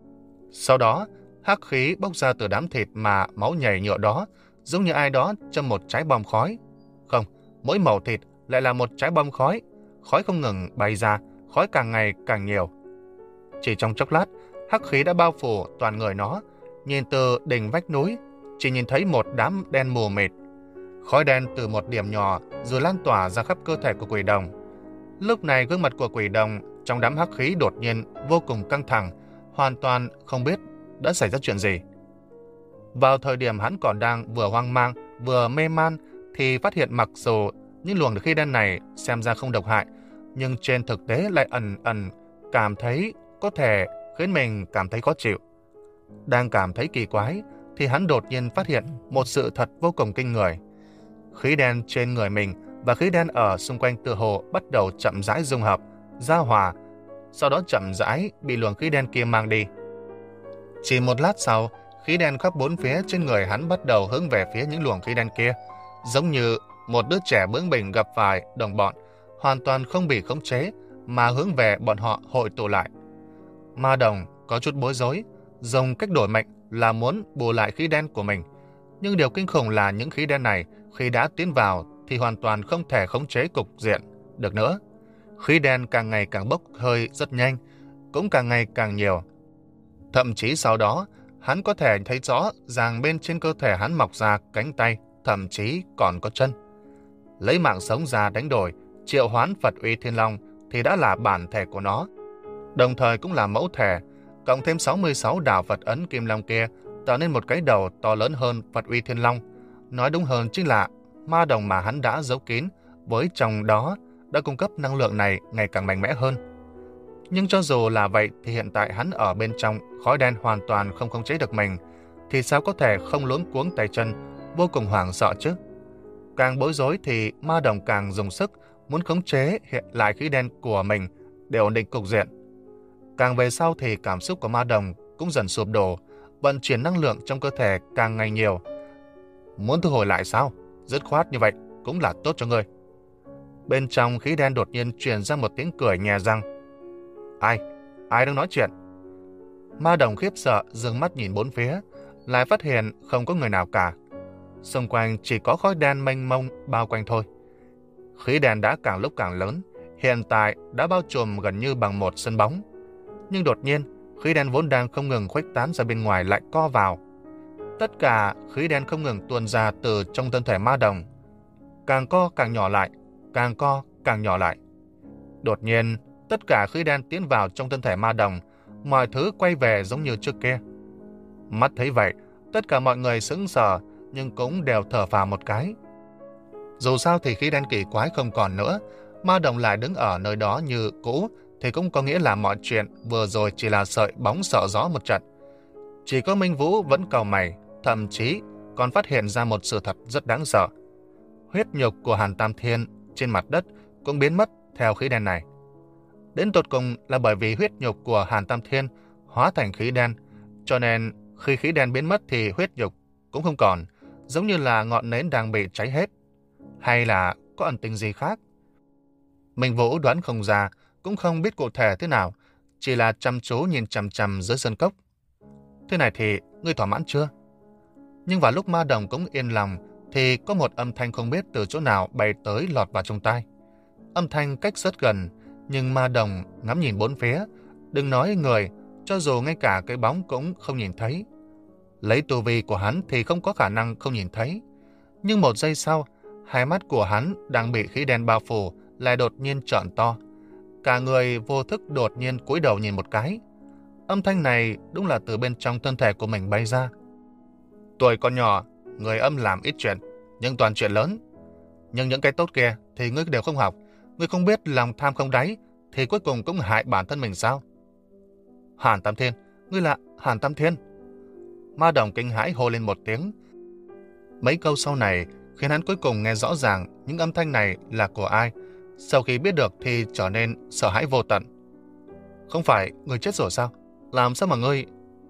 Sau đó, hắc khí bốc ra từ đám thịt mà máu nhảy nhựa đó, giống như ai đó châm một trái bom khói. Không, mỗi mẩu thịt lại là một trái bom khói, khói không ngừng bay ra, khói càng ngày càng nhiều. Chỉ trong chốc lát, hắc khí đã bao phủ toàn người nó. Nhìn từ đỉnh vách núi, chỉ nhìn thấy một đám đen mù mịt. Khói đen từ một điểm nhỏ rồi lan tỏa ra khắp cơ thể của quỷ đồng. Lúc này gương mặt của quỷ đồng trong đám hắc khí đột nhiên vô cùng căng thẳng, hoàn toàn không biết đã xảy ra chuyện gì. Vào thời điểm hắn còn đang vừa hoang mang vừa mê man thì phát hiện mặc dù những luồng khí đen này xem ra không độc hại, nhưng trên thực tế lại ẩn ẩn cảm thấy có thể khiến mình cảm thấy khó chịu. Đang cảm thấy kỳ quái thì hắn đột nhiên phát hiện một sự thật vô cùng kinh người. Khí đen trên người mình và khí đen ở xung quanh tựa hồ bắt đầu chậm rãi dung hợp, giao hòa, sau đó chậm rãi bị luồng khí đen kia mang đi. Chỉ một lát sau, khí đen khắp bốn phía trên người hắn bắt đầu hướng về phía những luồng khí đen kia, giống như một đứa trẻ bướng bỉnh gặp phải đồng bọn, hoàn toàn không bị khống chế mà hướng về bọn họ hội tụ lại. Ma đồng có chút bối rối, dùng cách đổi mệnh là muốn bù lại khí đen của mình. Nhưng điều kinh khủng là những khí đen này khi đã tiến vào thì hoàn toàn không thể khống chế cục diện được nữa. Khí đen càng ngày càng bốc hơi rất nhanh, cũng càng ngày càng nhiều. Thậm chí sau đó, hắn có thể thấy rõ ràng bên trên cơ thể hắn mọc ra cánh tay, thậm chí còn có chân. Lấy mạng sống ra đánh đổi, triệu hoán Phật uy Thiên Long thì đã là bản thể của nó, đồng thời cũng là mẫu thể, cộng thêm sáu mươi sáu đạo Phật ấn Kim Long kia tạo nên một cái đầu to lớn hơn Phật uy Thiên Long. Nói đúng hơn chính là ma đồng mà hắn đã giấu kín, với trong đó đã cung cấp năng lượng này ngày càng mạnh mẽ hơn. Nhưng cho dù là vậy thì hiện tại hắn ở bên trong khói đen hoàn toàn không khống chế được mình, thì sao có thể không luống cuống tay chân, vô cùng hoảng sợ chứ. Càng bối rối thì ma đồng càng dùng sức muốn khống chế hiện lại khí đen của mình để ổn định cục diện. Càng về sau thì cảm xúc của ma đồng cũng dần sụp đổ, vận chuyển năng lượng trong cơ thể càng ngày nhiều. Muốn thu hồi lại sao? Dứt khoát như vậy cũng là tốt cho ngươi. Bên trong khí đen đột nhiên truyền ra một tiếng cười nhè răng. Ai? Ai đang nói chuyện? Ma đồng khiếp sợ dừng mắt nhìn bốn phía, lại phát hiện không có người nào cả. Xung quanh chỉ có khói đen mênh mông bao quanh thôi. Khí đen đã càng lúc càng lớn, hiện tại đã bao trùm gần như bằng một sân bóng. Nhưng đột nhiên, khí đen vốn đang không ngừng khuếch tán ra bên ngoài lại co vào. Tất cả khí đen không ngừng tuôn ra từ trong thân thể ma đồng. Càng co càng nhỏ lại, càng co càng nhỏ lại. Đột nhiên, tất cả khí đen tiến vào trong thân thể ma đồng, mọi thứ quay về giống như trước kia. Mắt thấy vậy, tất cả mọi người sững sờ, nhưng cũng đều thở phào một cái. Dù sao thì khí đen kỳ quái không còn nữa, ma đồng lại đứng ở nơi đó như cũ, thì cũng có nghĩa là mọi chuyện vừa rồi chỉ là sợi bóng sợ gió một trận. Chỉ có Minh Vũ vẫn cau mày, thậm chí còn phát hiện ra một sự thật rất đáng sợ. Huyết nhục của Hàn Tam Thiên trên mặt đất cũng biến mất theo khí đen này. Đến tột cùng là bởi vì huyết nhục của Hàn Tam Thiên hóa thành khí đen, cho nên khi khí đen biến mất thì huyết nhục cũng không còn, giống như là ngọn nến đang bị cháy hết. Hay là có ẩn tình gì khác? Minh Vũ đoán không ra, cũng không biết cụ thể thế nào, chỉ là chăm chú nhìn chằm chằm dưới sân cốc. Thế này thì ngươi thỏa mãn chưa? Nhưng vào lúc ma đồng cũng yên lòng, thì có một âm thanh không biết từ chỗ nào bay tới lọt vào trong tai. Âm thanh cách rất gần, nhưng ma đồng ngắm nhìn bốn phía, đừng nói người, cho dù ngay cả cái bóng cũng không nhìn thấy. Lấy tu vi của hắn thì không có khả năng không nhìn thấy. Nhưng một giây sau, hai mắt của hắn đang bị khí đen bao phủ lại đột nhiên trợn to. Cả người vô thức đột nhiên cúi đầu nhìn một cái. Âm thanh này đúng là từ bên trong thân thể của mình bay ra. Tuổi còn nhỏ, người âm làm ít chuyện, nhưng toàn chuyện lớn. Nhưng những cái tốt kia thì ngươi đều không học. Ngươi không biết lòng tham không đáy, thì cuối cùng cũng hại bản thân mình sao? Hàn Tam Thiên, ngươi là Hàn Tam Thiên. Ma đồng kinh hãi hô lên một tiếng. Mấy câu sau này khiến hắn cuối cùng nghe rõ ràng những âm thanh này là của ai. Sau khi biết được thì trở nên sợ hãi vô tận. Không phải ngươi chết rồi sao? Làm sao mà ngươi...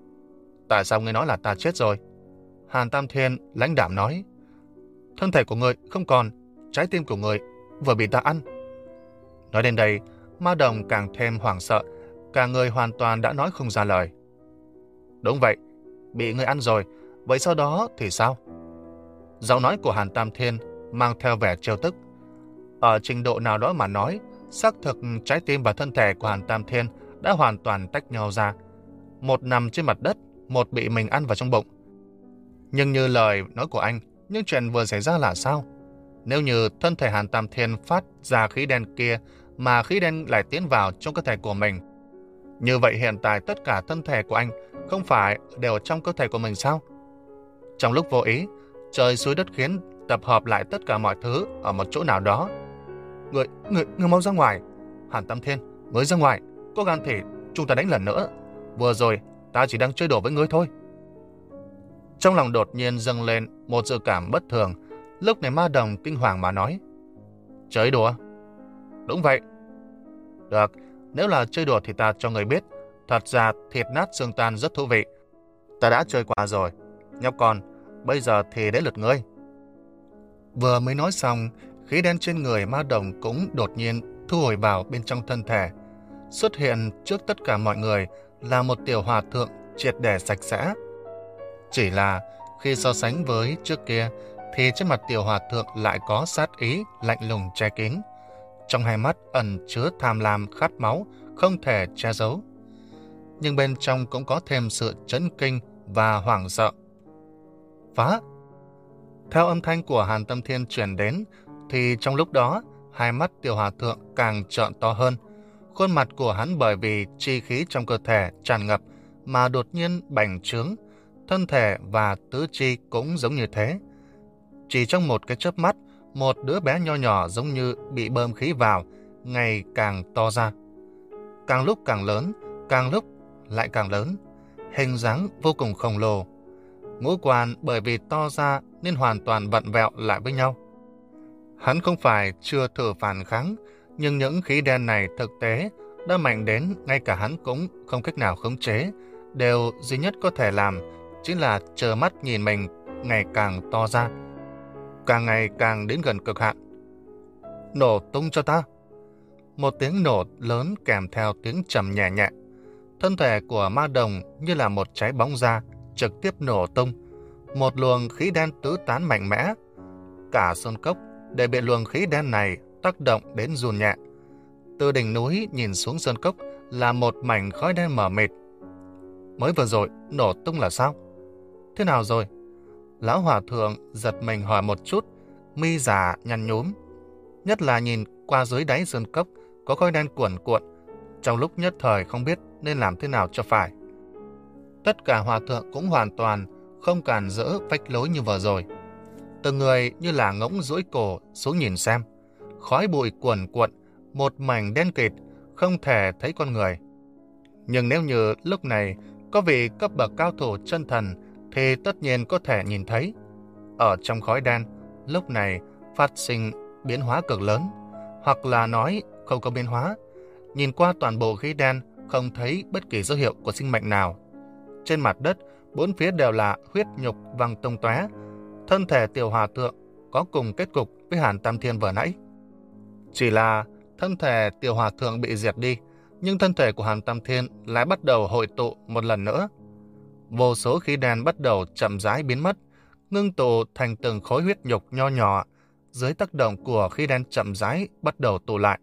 Tại sao ngươi nói là ta chết rồi? Hàn Tam Thiên lãnh đạm nói. Thân thể của ngươi không còn, trái tim của ngươi vừa bị ta ăn. Nói đến đây, ma đồng càng thêm hoảng sợ, cả người hoàn toàn đã nói không ra lời. Đúng vậy, bị ngươi ăn rồi, vậy sau đó thì sao? Giọng nói của Hàn Tam Thiên mang theo vẻ trêu tức. Ở trình độ nào đó mà nói, xác thực trái tim và thân thể của Hàn Tam Thiên đã hoàn toàn tách nhau ra. Một nằm trên mặt đất, một bị mình ăn vào trong bụng. Nhưng như lời nói của anh, những chuyện vừa xảy ra là sao? Nếu như thân thể Hàn Tam Thiên phát ra khí đen kia mà khí đen lại tiến vào trong cơ thể của mình, như vậy hiện tại tất cả thân thể của anh không phải đều trong cơ thể của mình sao? Trong lúc vô ý, trời xui đất khiến tập hợp lại tất cả mọi thứ ở một chỗ nào đó. Người, người, người mau ra ngoài. Hàn Tam Thiên, ngươi ra ngoài. Có gan thì chúng ta đánh lần nữa. Vừa rồi ta chỉ đang chơi đùa với ngươi thôi. Trong lòng đột nhiên dâng lên một dự cảm bất thường. Lúc này ma đồng kinh hoàng mà nói. Chơi đùa? Đúng vậy. Được, nếu là chơi đùa thì ta cho người biết. Thật ra thịt nát xương tan rất thú vị. Ta đã chơi qua rồi. Nhóc con, bây giờ thì đến lượt ngươi. Vừa mới nói xong, khí đen trên người ma đồng cũng đột nhiên thu hồi vào bên trong thân thể. Xuất hiện trước tất cả mọi người là một tiểu hòa thượng triệt để sạch sẽ. Chỉ là khi so sánh với trước kia thì trên mặt tiểu hòa thượng lại có sát ý lạnh lùng che kín. Trong hai mắt ẩn chứa tham lam khát máu không thể che giấu. Nhưng bên trong cũng có thêm sự chấn kinh và hoảng sợ. Phá! Theo âm thanh của Hàn Tam Thiên truyền đến, thì trong lúc đó, hai mắt tiểu hòa thượng càng trợn to hơn. Khuôn mặt của hắn bởi vì chi khí trong cơ thể tràn ngập mà đột nhiên bành trướng, thân thể và tứ chi cũng giống như thế. Chỉ trong một cái chớp mắt, một đứa bé nho nhỏ giống như bị bơm khí vào, ngày càng to ra. Càng lúc càng lớn, càng lúc lại càng lớn, hình dáng vô cùng khổng lồ. Ngũ quan bởi vì to ra nên hoàn toàn vặn vẹo lại với nhau. Hắn không phải chưa thử phản kháng, nhưng những khí đen này thực tế đã mạnh đến ngay cả hắn cũng không cách nào khống chế. Điều duy nhất có thể làm chính là chờ mắt nhìn mình ngày càng to ra, càng ngày càng đến gần cực hạn. nổ tung cho ta. Một tiếng nổ lớn kèm theo tiếng trầm nhẹ nhẹ. Thân thể của ma đồng như là một trái bóng da trực tiếp nổ tung. Một luồng khí đen tứ tán mạnh mẽ. Cả sơn cốc đều bị luồng khí đen này tác động đến run nhẹ. Từ đỉnh núi nhìn xuống sơn cốc là một mảnh khói đen mờ mịt. Mới vừa rồi nổ tung là sao? Thế nào rồi? Lão hòa thượng giật mình hỏi một chút, mi già nhăn nhúm. Nhất là nhìn qua dưới đáy sơn cốc có khói đen cuồn cuộn, trong lúc nhất thời không biết nên làm thế nào cho phải. Tất cả hòa thượng cũng hoàn toàn không cản rỡ vách lối như vừa rồi. Từng người như là ngỗng duỗi cổ xuống nhìn xem. Khói bụi cuồn cuộn, một mảnh đen kịt, không thể thấy con người. Nhưng nếu như lúc này có vị cấp bậc cao thủ chân thần thì tất nhiên có thể nhìn thấy. Ở trong khói đen, lúc này phát sinh biến hóa cực lớn, hoặc là nói không có biến hóa. Nhìn qua toàn bộ khí đen không thấy bất kỳ dấu hiệu của sinh mệnh nào. Trên mặt đất, bốn phía đều là huyết nhục văng tung tóe. Thân thể tiểu hòa thượng có cùng kết cục với Hàn Tam Thiên vừa nãy. Chỉ là thân thể tiểu hòa thượng bị diệt đi, nhưng thân thể của Hàn Tam Thiên lại bắt đầu hội tụ một lần nữa. Vô số khí đen bắt đầu chậm rãi biến mất, ngưng tụ thành từng khối huyết nhục nho nhỏ, dưới tác động của khí đen chậm rãi bắt đầu tụ lại.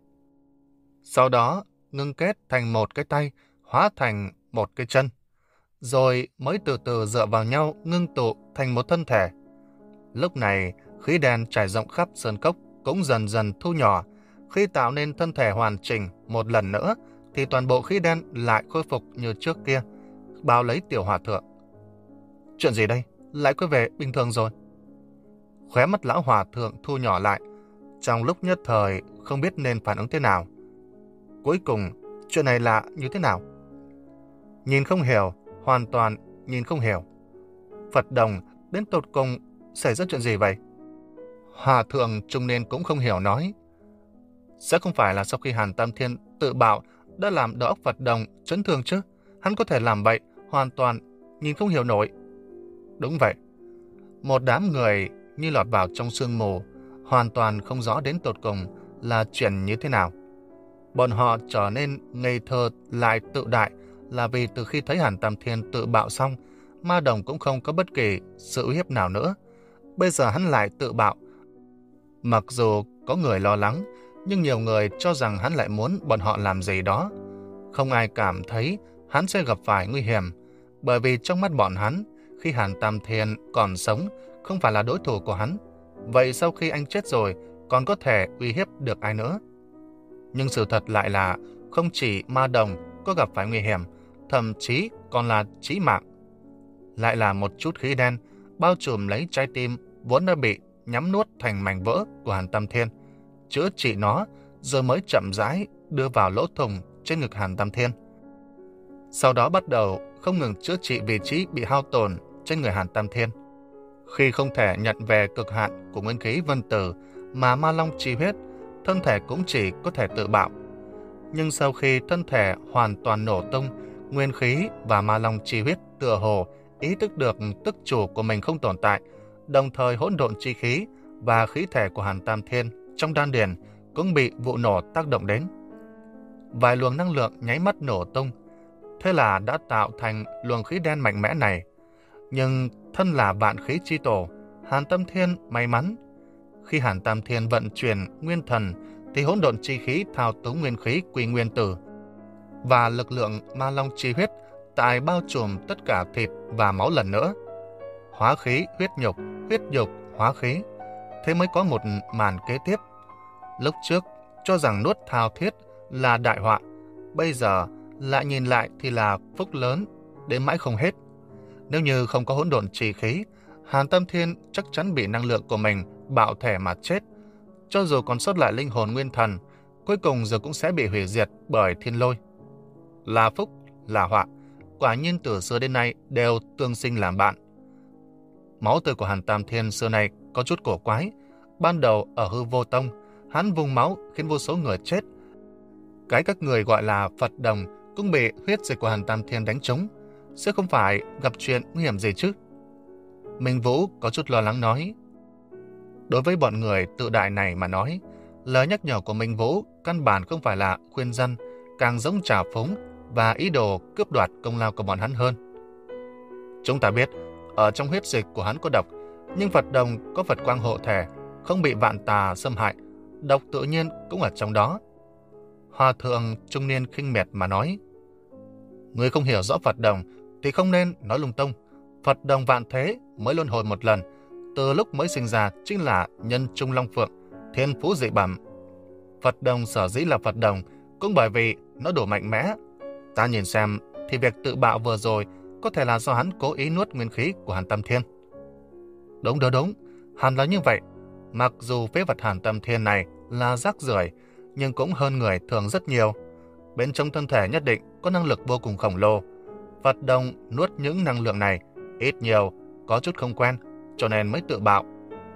Sau đó ngưng kết thành một cái tay, hóa thành một cái chân, rồi mới từ từ dựa vào nhau ngưng tụ thành một thân thể. Lúc này, khí đen trải rộng khắp sơn cốc cũng dần dần thu nhỏ. Khi tạo nên thân thể hoàn chỉnh một lần nữa, thì toàn bộ khí đen lại khôi phục như trước kia, bao lấy tiểu hòa thượng. Chuyện gì đây? Lại quay về bình thường rồi. Khóe mắt lão hòa thượng thu nhỏ lại, trong lúc nhất thời không biết nên phản ứng thế nào. Cuối cùng, chuyện này là như thế nào? Nhìn không hiểu, hoàn toàn nhìn không hiểu. Phật đồng, đến tột cùng xảy ra chuyện gì vậy? Hòa thượng trung niên cũng không hiểu nói. Sẽ không phải là sau khi Hàn Tam Thiên tự bạo đã làm đầu óc Phật đồng chấn thương chứ? Hắn có thể làm vậy, hoàn toàn nhìn không hiểu nổi. Đúng vậy. Một đám người như lọt vào trong sương mù, hoàn toàn không rõ đến tột cùng là chuyện như thế nào. Bọn họ trở nên ngây thơ lại tự đại là vì từ khi thấy Hàn Tam Thiên tự bạo xong, ma đồng cũng không có bất kỳ sự uy hiếp nào nữa. Bây giờ hắn lại tự bạo. Mặc dù có người lo lắng, nhưng nhiều người cho rằng hắn lại muốn bọn họ làm gì đó. Không ai cảm thấy hắn sẽ gặp phải nguy hiểm, bởi vì trong mắt bọn hắn, khi Hàn Tam Thiên còn sống, không phải là đối thủ của hắn. Vậy sau khi anh chết rồi, còn có thể uy hiếp được ai nữa? Nhưng sự thật lại là không chỉ ma đồng có gặp phải nguy hiểm, thậm chí còn là chí mạng. Lại là một chút khí đen bao trùm lấy trái tim vốn đã bị nhắm nuốt thành mảnh vỡ của Hàn Tam Thiên, chữa trị nó rồi mới chậm rãi đưa vào lỗ thủng trên ngực Hàn Tam Thiên. Sau đó bắt đầu không ngừng chữa trị vị trí bị hao tổn trên người Hàn Tam Thiên. Khi không thể nhận về cực hạn của nguyên khí vân tử mà ma long chi huyết, thân thể cũng chỉ có thể tự bạo. Nhưng sau khi thân thể hoàn toàn nổ tung, nguyên khí và ma long chi huyết tựa hồ ý thức được tức chủ của mình không tồn tại, đồng thời hỗn độn chi khí và khí thể của Hàn Tam Thiên trong đan điền cũng bị vụ nổ tác động đến. Vài luồng năng lượng nháy mắt nổ tung, thế là đã tạo thành luồng khí đen mạnh mẽ này. Nhưng thân là vạn khí chi tổ, Hàn Tam Thiên may mắn. Khi Hàn Tam Thiên vận chuyển nguyên thần, thì hỗn độn chi khí thao túng nguyên khí quy nguyên tử và lực lượng ma long chi huyết tại bao trùm tất cả thịt và máu lần nữa. Hóa khí huyết nhục, huyết nhục hóa khí. Thế mới có một màn kế tiếp. Lúc trước cho rằng nuốt thao thiết là đại họa, bây giờ lại nhìn lại thì là phúc lớn đến mãi không hết. Nếu như không có hỗn độn chi khí, Hàn Tam Thiên chắc chắn bị năng lượng của mình bạo thể mà chết. Cho dù còn sót lại linh hồn nguyên thần, cuối cùng giờ cũng sẽ bị hủy diệt bởi thiên lôi. Là phúc, là họa, quả nhiên từ xưa đến nay đều tương sinh làm bạn. Máu tươi của Hàn Tam Thiên xưa nay có chút cổ quái. Ban đầu ở hư vô tông, hắn vùng máu khiến vô số người chết. Cái các người gọi là Phật đồng cũng bị huyết dịch của Hàn Tam Thiên đánh trúng. Sẽ không phải gặp chuyện nguy hiểm gì chứ? Minh Vũ có chút lo lắng nói. Đối với bọn người tự đại này mà nói, Lời nhắc nhở của Minh Vũ căn bản không phải là khuyên dân, càng giống trào phúng và ý đồ cướp đoạt công lao của bọn hắn hơn. Chúng ta biết, ở trong huyết dịch của hắn có độc, nhưng Phật Đồng có Phật quang hộ thể, không bị vạn tà xâm hại, độc tự nhiên cũng ở trong đó. Hòa thượng trung niên khinh miệt mà nói, người không hiểu rõ Phật Đồng thì không nên nói lung tung. Phật Đồng vạn thế mới luân hồi một lần, từ lúc mới sinh ra chính là nhân trung long phượng, thiên phú dị bẩm. Phật Đồng sở dĩ là Phật Đồng cũng bởi vì nó đủ mạnh mẽ. Ta nhìn xem thì việc tự bạo vừa rồi có thể là do hắn cố ý nuốt nguyên khí của Hàn Tam Thiên. Đúng đúng đúng, hẳn là như vậy. Mặc dù phế vật Hàn Tam Thiên này là rác rưởi, nhưng cũng hơn người thường rất nhiều. Bên trong thân thể nhất định có năng lực vô cùng khổng lồ. Phật Đồng nuốt những năng lượng này ít nhiều có chút không quen, cho nên mới tự bạo.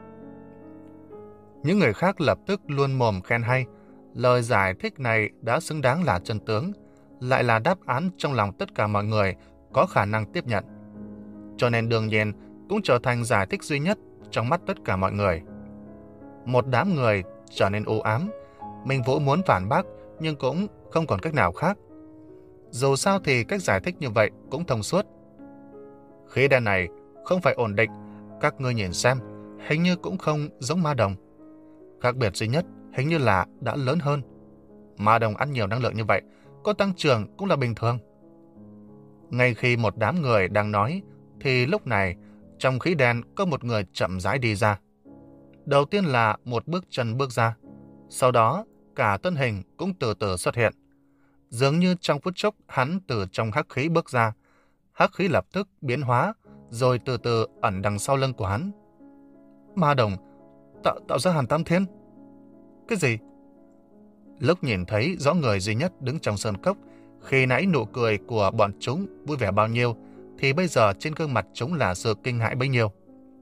Những người khác lập tức luôn mồm khen hay. Lời giải thích này đã xứng đáng là chân tướng, lại là đáp án trong lòng tất cả mọi người có khả năng tiếp nhận. Cho nên đương nhiên cũng trở thành giải thích duy nhất trong mắt tất cả mọi người. Một đám người trở nên u ám. Minh Vũ muốn phản bác nhưng cũng không còn cách nào khác. Dù sao thì cách giải thích như vậy cũng thông suốt. Khí đen này không phải ổn định, các ngươi nhìn xem, hình như cũng không giống ma đồng. Khác biệt duy nhất hình như là đã lớn hơn. Ma đồng ăn nhiều năng lượng như vậy, có tăng trưởng cũng là bình thường. Ngay khi một đám người đang nói, thì lúc này trong khí đen có một người chậm rãi đi ra. Đầu tiên là một bước chân bước ra, sau đó cả thân hình cũng từ từ xuất hiện. Dường như trong phút chốc hắn từ trong hắc khí bước ra, hắc khí lập tức biến hóa, rồi từ từ ẩn đằng sau lưng của hắn. Ma đồng tạo, tạo ra Hàn Tam Thiên? Cái gì? Lúc nhìn thấy rõ người duy nhất đứng trong sơn cốc, khi nãy nụ cười của bọn chúng vui vẻ bao nhiêu, thì bây giờ trên gương mặt chúng là sự kinh hãi bấy nhiêu.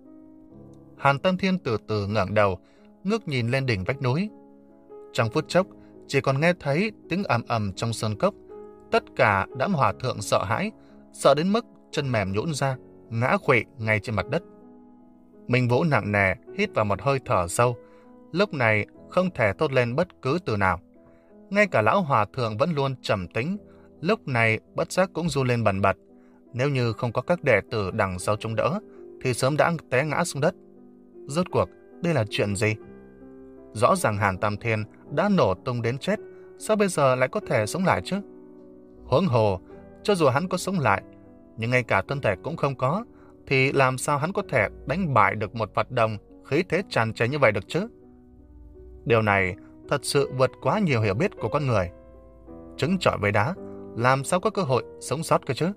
Hàn Tam Thiên từ từ ngẩng đầu, ngước nhìn lên đỉnh vách núi. Trong phút chốc, chỉ còn nghe thấy tiếng ầm ầm trong sơn cốc. Tất cả đám hòa thượng sợ hãi, sợ đến mức chân mềm nhũn ra, ngã khuỵu ngay trên mặt đất. Minh Vũ nặng nề hít vào một hơi thở sâu, lúc này không thể thốt lên bất cứ từ nào. Ngay cả lão hòa thượng vẫn luôn trầm tĩnh, lúc này bất giác cũng run lên bần bật. Nếu như không có các đệ tử đằng sau chống đỡ, thì sớm đã té ngã xuống đất. Rốt cuộc, đây là chuyện gì? Rõ ràng Hàn Tam Thiên đã nổ tung đến chết, sao bây giờ lại có thể sống lại chứ? Huống hồ, cho dù hắn có sống lại, nhưng ngay cả thân thể cũng không có, thì làm sao hắn có thể đánh bại được một Phật Đồng khí thế tràn trề như vậy được chứ? Điều này thật sự vượt quá nhiều hiểu biết của con người. Trứng trọi với đá, làm sao có cơ hội sống sót cơ chứ?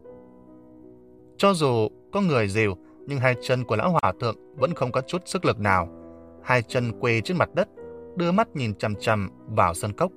Cho dù có người dìu, nhưng hai chân của lão hòa thượng vẫn không có chút sức lực nào. Hai chân quỳ trên mặt đất, đưa mắt nhìn chằm chằm vào sân cốc.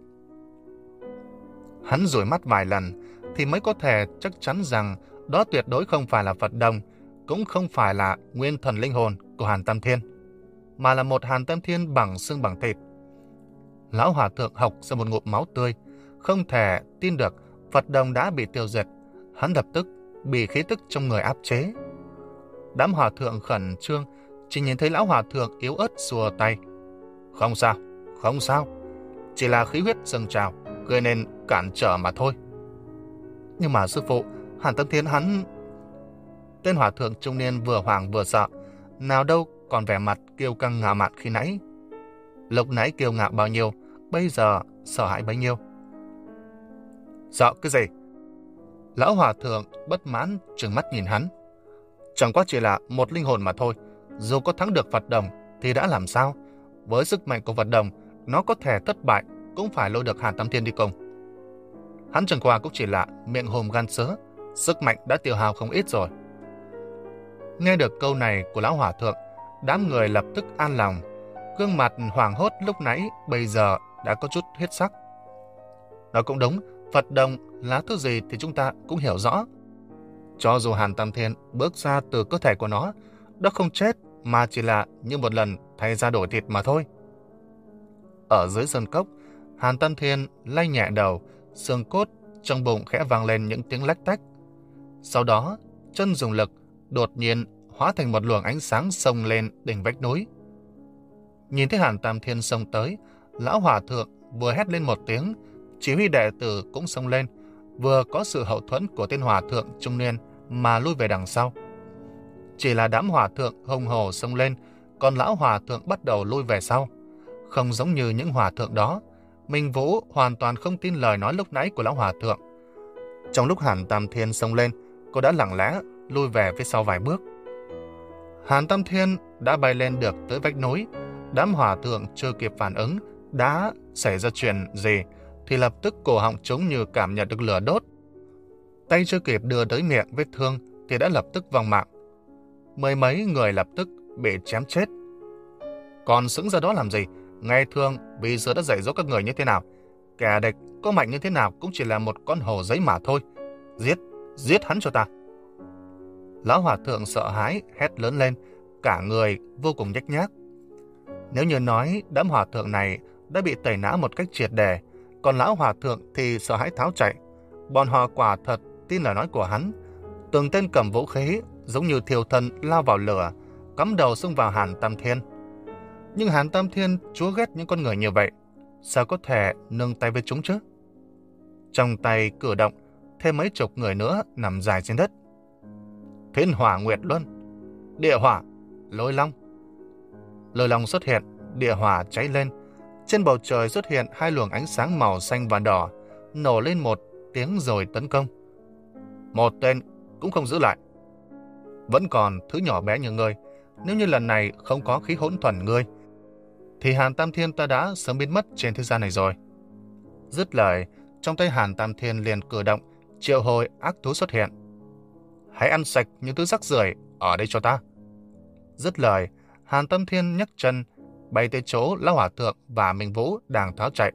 Hắn dụi mắt vài lần thì mới có thể chắc chắn rằng đó tuyệt đối không phải là Phật Đồng, cũng không phải là nguyên thần linh hồn của Hàn Tam Thiên, mà là một Hàn Tam Thiên bằng xương bằng thịt. Lão hòa thượng hộc ra một ngụm máu tươi, không thể tin được Phật Đồng đã bị tiêu diệt. Hắn lập tức bị khí tức trong người áp chế. Đám hòa thượng khẩn trương, chỉ nhìn thấy lão hòa thượng yếu ớt xua tay. Không sao, không sao, chỉ là khí huyết dâng trào, gây nên cản trở mà thôi. Nhưng mà sư phụ, Hàn Tam Thiên hắn... Tên hòa thượng trung niên vừa hoảng vừa sợ, nào đâu còn vẻ mặt kiêu căng ngạo mạn khi nãy. Lúc nãy kiêu ngạo bao nhiêu, bây giờ sợ hãi bấy nhiêu. Sợ cái gì? Lão hòa thượng bất mãn trừng mắt nhìn hắn. Chẳng qua chỉ là một linh hồn mà thôi, dù có thắng được Phật Đồng thì đã làm sao? Với sức mạnh của Phật Đồng, nó có thể thất bại cũng phải lôi được Hàn Tam Thiên đi cùng. Hắn chẳng qua cũng chỉ là miệng hùm gan sớ, sức mạnh đã tiêu hao không ít rồi. Nghe được câu này của lão hòa thượng, đám người lập tức an lòng. Gương mặt hoảng hốt lúc nãy bây giờ đã có chút huyết sắc. Nó cũng đúng, Phật Đồng là thứ gì thì chúng ta cũng hiểu rõ. Cho dù Hàn Tam Thiên bước ra từ cơ thể của nó, nó không chết mà chỉ là như một lần thay ra đổi thịt mà thôi. Ở dưới sơn cốc, Hàn Tam Thiên lay nhẹ đầu, xương cốt trong bụng khẽ vang lên những tiếng lách tách. Sau đó, chân dùng lực, đột nhiên hóa thành một luồng ánh sáng xông lên đỉnh vách núi. Nhìn thấy Hàn Tam Thiên xông tới, Lão hòa thượng vừa hét lên một tiếng, chỉ huy đệ tử cũng xông lên, vừa có sự hậu thuẫn của tên hòa thượng trung niên mà lui về đằng sau. Chỉ là đám hòa thượng hùng hổ xông lên, còn lão hòa thượng bắt đầu lui về sau. Không giống như những hòa thượng đó, Minh Vũ hoàn toàn không tin lời nói lúc nãy của lão hòa thượng. Trong lúc Hàn Tam Thiên xông lên, cô đã lặng lẽ lui về phía sau vài bước. Hàn Tam Thiên đã bay lên được tới vách núi. Đám hòa thượng chưa kịp phản ứng đã xảy ra chuyện gì thì lập tức cổ họng chúng như cảm nhận được lửa đốt. Tay chưa kịp đưa tới miệng vết thương thì đã lập tức vong mạng. Mười mấy người lập tức bị chém chết. Còn sững ra đó làm gì? Nghe thương vì giờ đã dạy dỗ các người như thế nào. Kẻ địch có mạnh như thế nào cũng chỉ là một con hổ giấy mà thôi. Giết, giết hắn cho ta. Lão hòa thượng sợ hãi hét lớn lên, cả người vô cùng nhếch nhác. Nếu như nói đám hòa thượng này đã bị tẩy não một cách triệt để, còn lão hòa thượng thì sợ hãi tháo chạy. Bọn họ quả thật tin lời nói của hắn. Từng tên cầm vũ khí giống như thiêu thân lao vào lửa, cắm đầu xông vào Hàn Tam Thiên. Nhưng Hàn Tam Thiên chúa ghét những con người như vậy, sao có thể nương tay với chúng chứ? Trong tay cử động, thêm mấy chục người nữa nằm dài trên đất. Thiên hỏa nguyệt luân, địa hỏa, lôi long. Lôi long xuất hiện, địa hỏa cháy lên. Trên bầu trời xuất hiện hai luồng ánh sáng màu xanh và đỏ, nổ lên một tiếng rồi tấn công. Một tên cũng không giữ lại. Vẫn còn thứ nhỏ bé như ngươi, nếu như lần này không có khí hỗn thuần ngươi, thì Hàn Tam Thiên ta đã sớm biến mất trên thế gian này rồi. Dứt lời, trong tay Hàn Tam Thiên liền cử động, triệu hồi ác thú xuất hiện. Hãy ăn sạch những thứ rác rưởi ở đây cho ta. Dứt lời, Hàn Tam Thiên nhấc chân bay tới chỗ lão hòa thượng và Minh Vũ đang tháo chạy.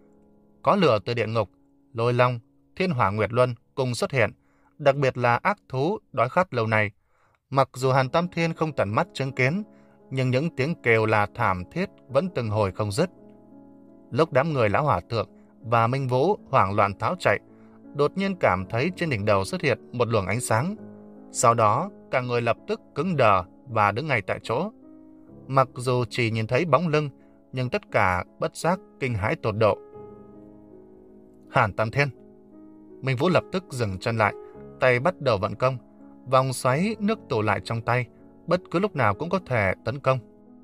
Có lửa từ địa ngục, lôi long, thiên hỏa nguyệt luân cùng xuất hiện, đặc biệt là ác thú đói khát lâu nay. Mặc dù Hàn Tam Thiên không tận mắt chứng kiến, nhưng những tiếng kêu là thảm thiết vẫn từng hồi không dứt. Lúc đám người lão hòa thượng và Minh Vũ hoảng loạn tháo chạy, đột nhiên cảm thấy trên đỉnh đầu xuất hiện một luồng ánh sáng. Sau đó, cả người lập tức cứng đờ và đứng ngay tại chỗ. Mặc dù chỉ nhìn thấy bóng lưng, nhưng tất cả bất giác kinh hãi tột độ. Hàn Tam Thiên. Minh Vũ lập tức dừng chân lại, tay bắt đầu vận công. Vòng xoáy nước tụ lại trong tay, bất cứ lúc nào cũng có thể tấn công.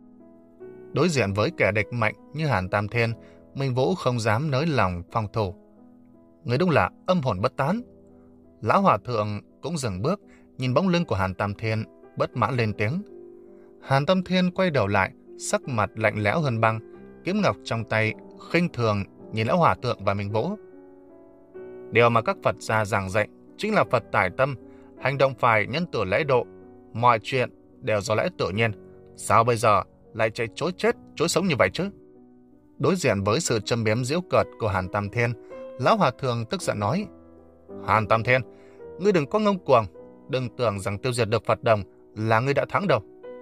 Đối diện với kẻ địch mạnh như Hàn Tam Thiên, Minh Vũ không dám nới lòng phòng thủ. Người đúng là âm hồn bất tán. Lão hòa thượng cũng dừng bước, nhìn bóng lưng của Hàn Tam Thiên, bất mãn lên tiếng. Hàn Tam Thiên quay đầu lại, sắc mặt lạnh lẽo hơn băng, kiếm ngọc trong tay khinh thường nhìn lão hòa thượng và Minh Vũ. Điều mà các Phật gia giảng dạy chính là Phật tải tâm, hành động phải nhân từ lễ độ, mọi chuyện đều do lẽ tự nhiên. Sao bây giờ lại chạy chối chết, chối sống như vậy chứ? Đối diện với sự châm biếm giễu cợt của Hàn Tam Thiên, lão hòa thượng tức giận nói: Hàn Tam Thiên, ngươi đừng có ngông cuồng, đừng tưởng rằng tiêu diệt được Phật đồng là ngươi đã thắng đâu.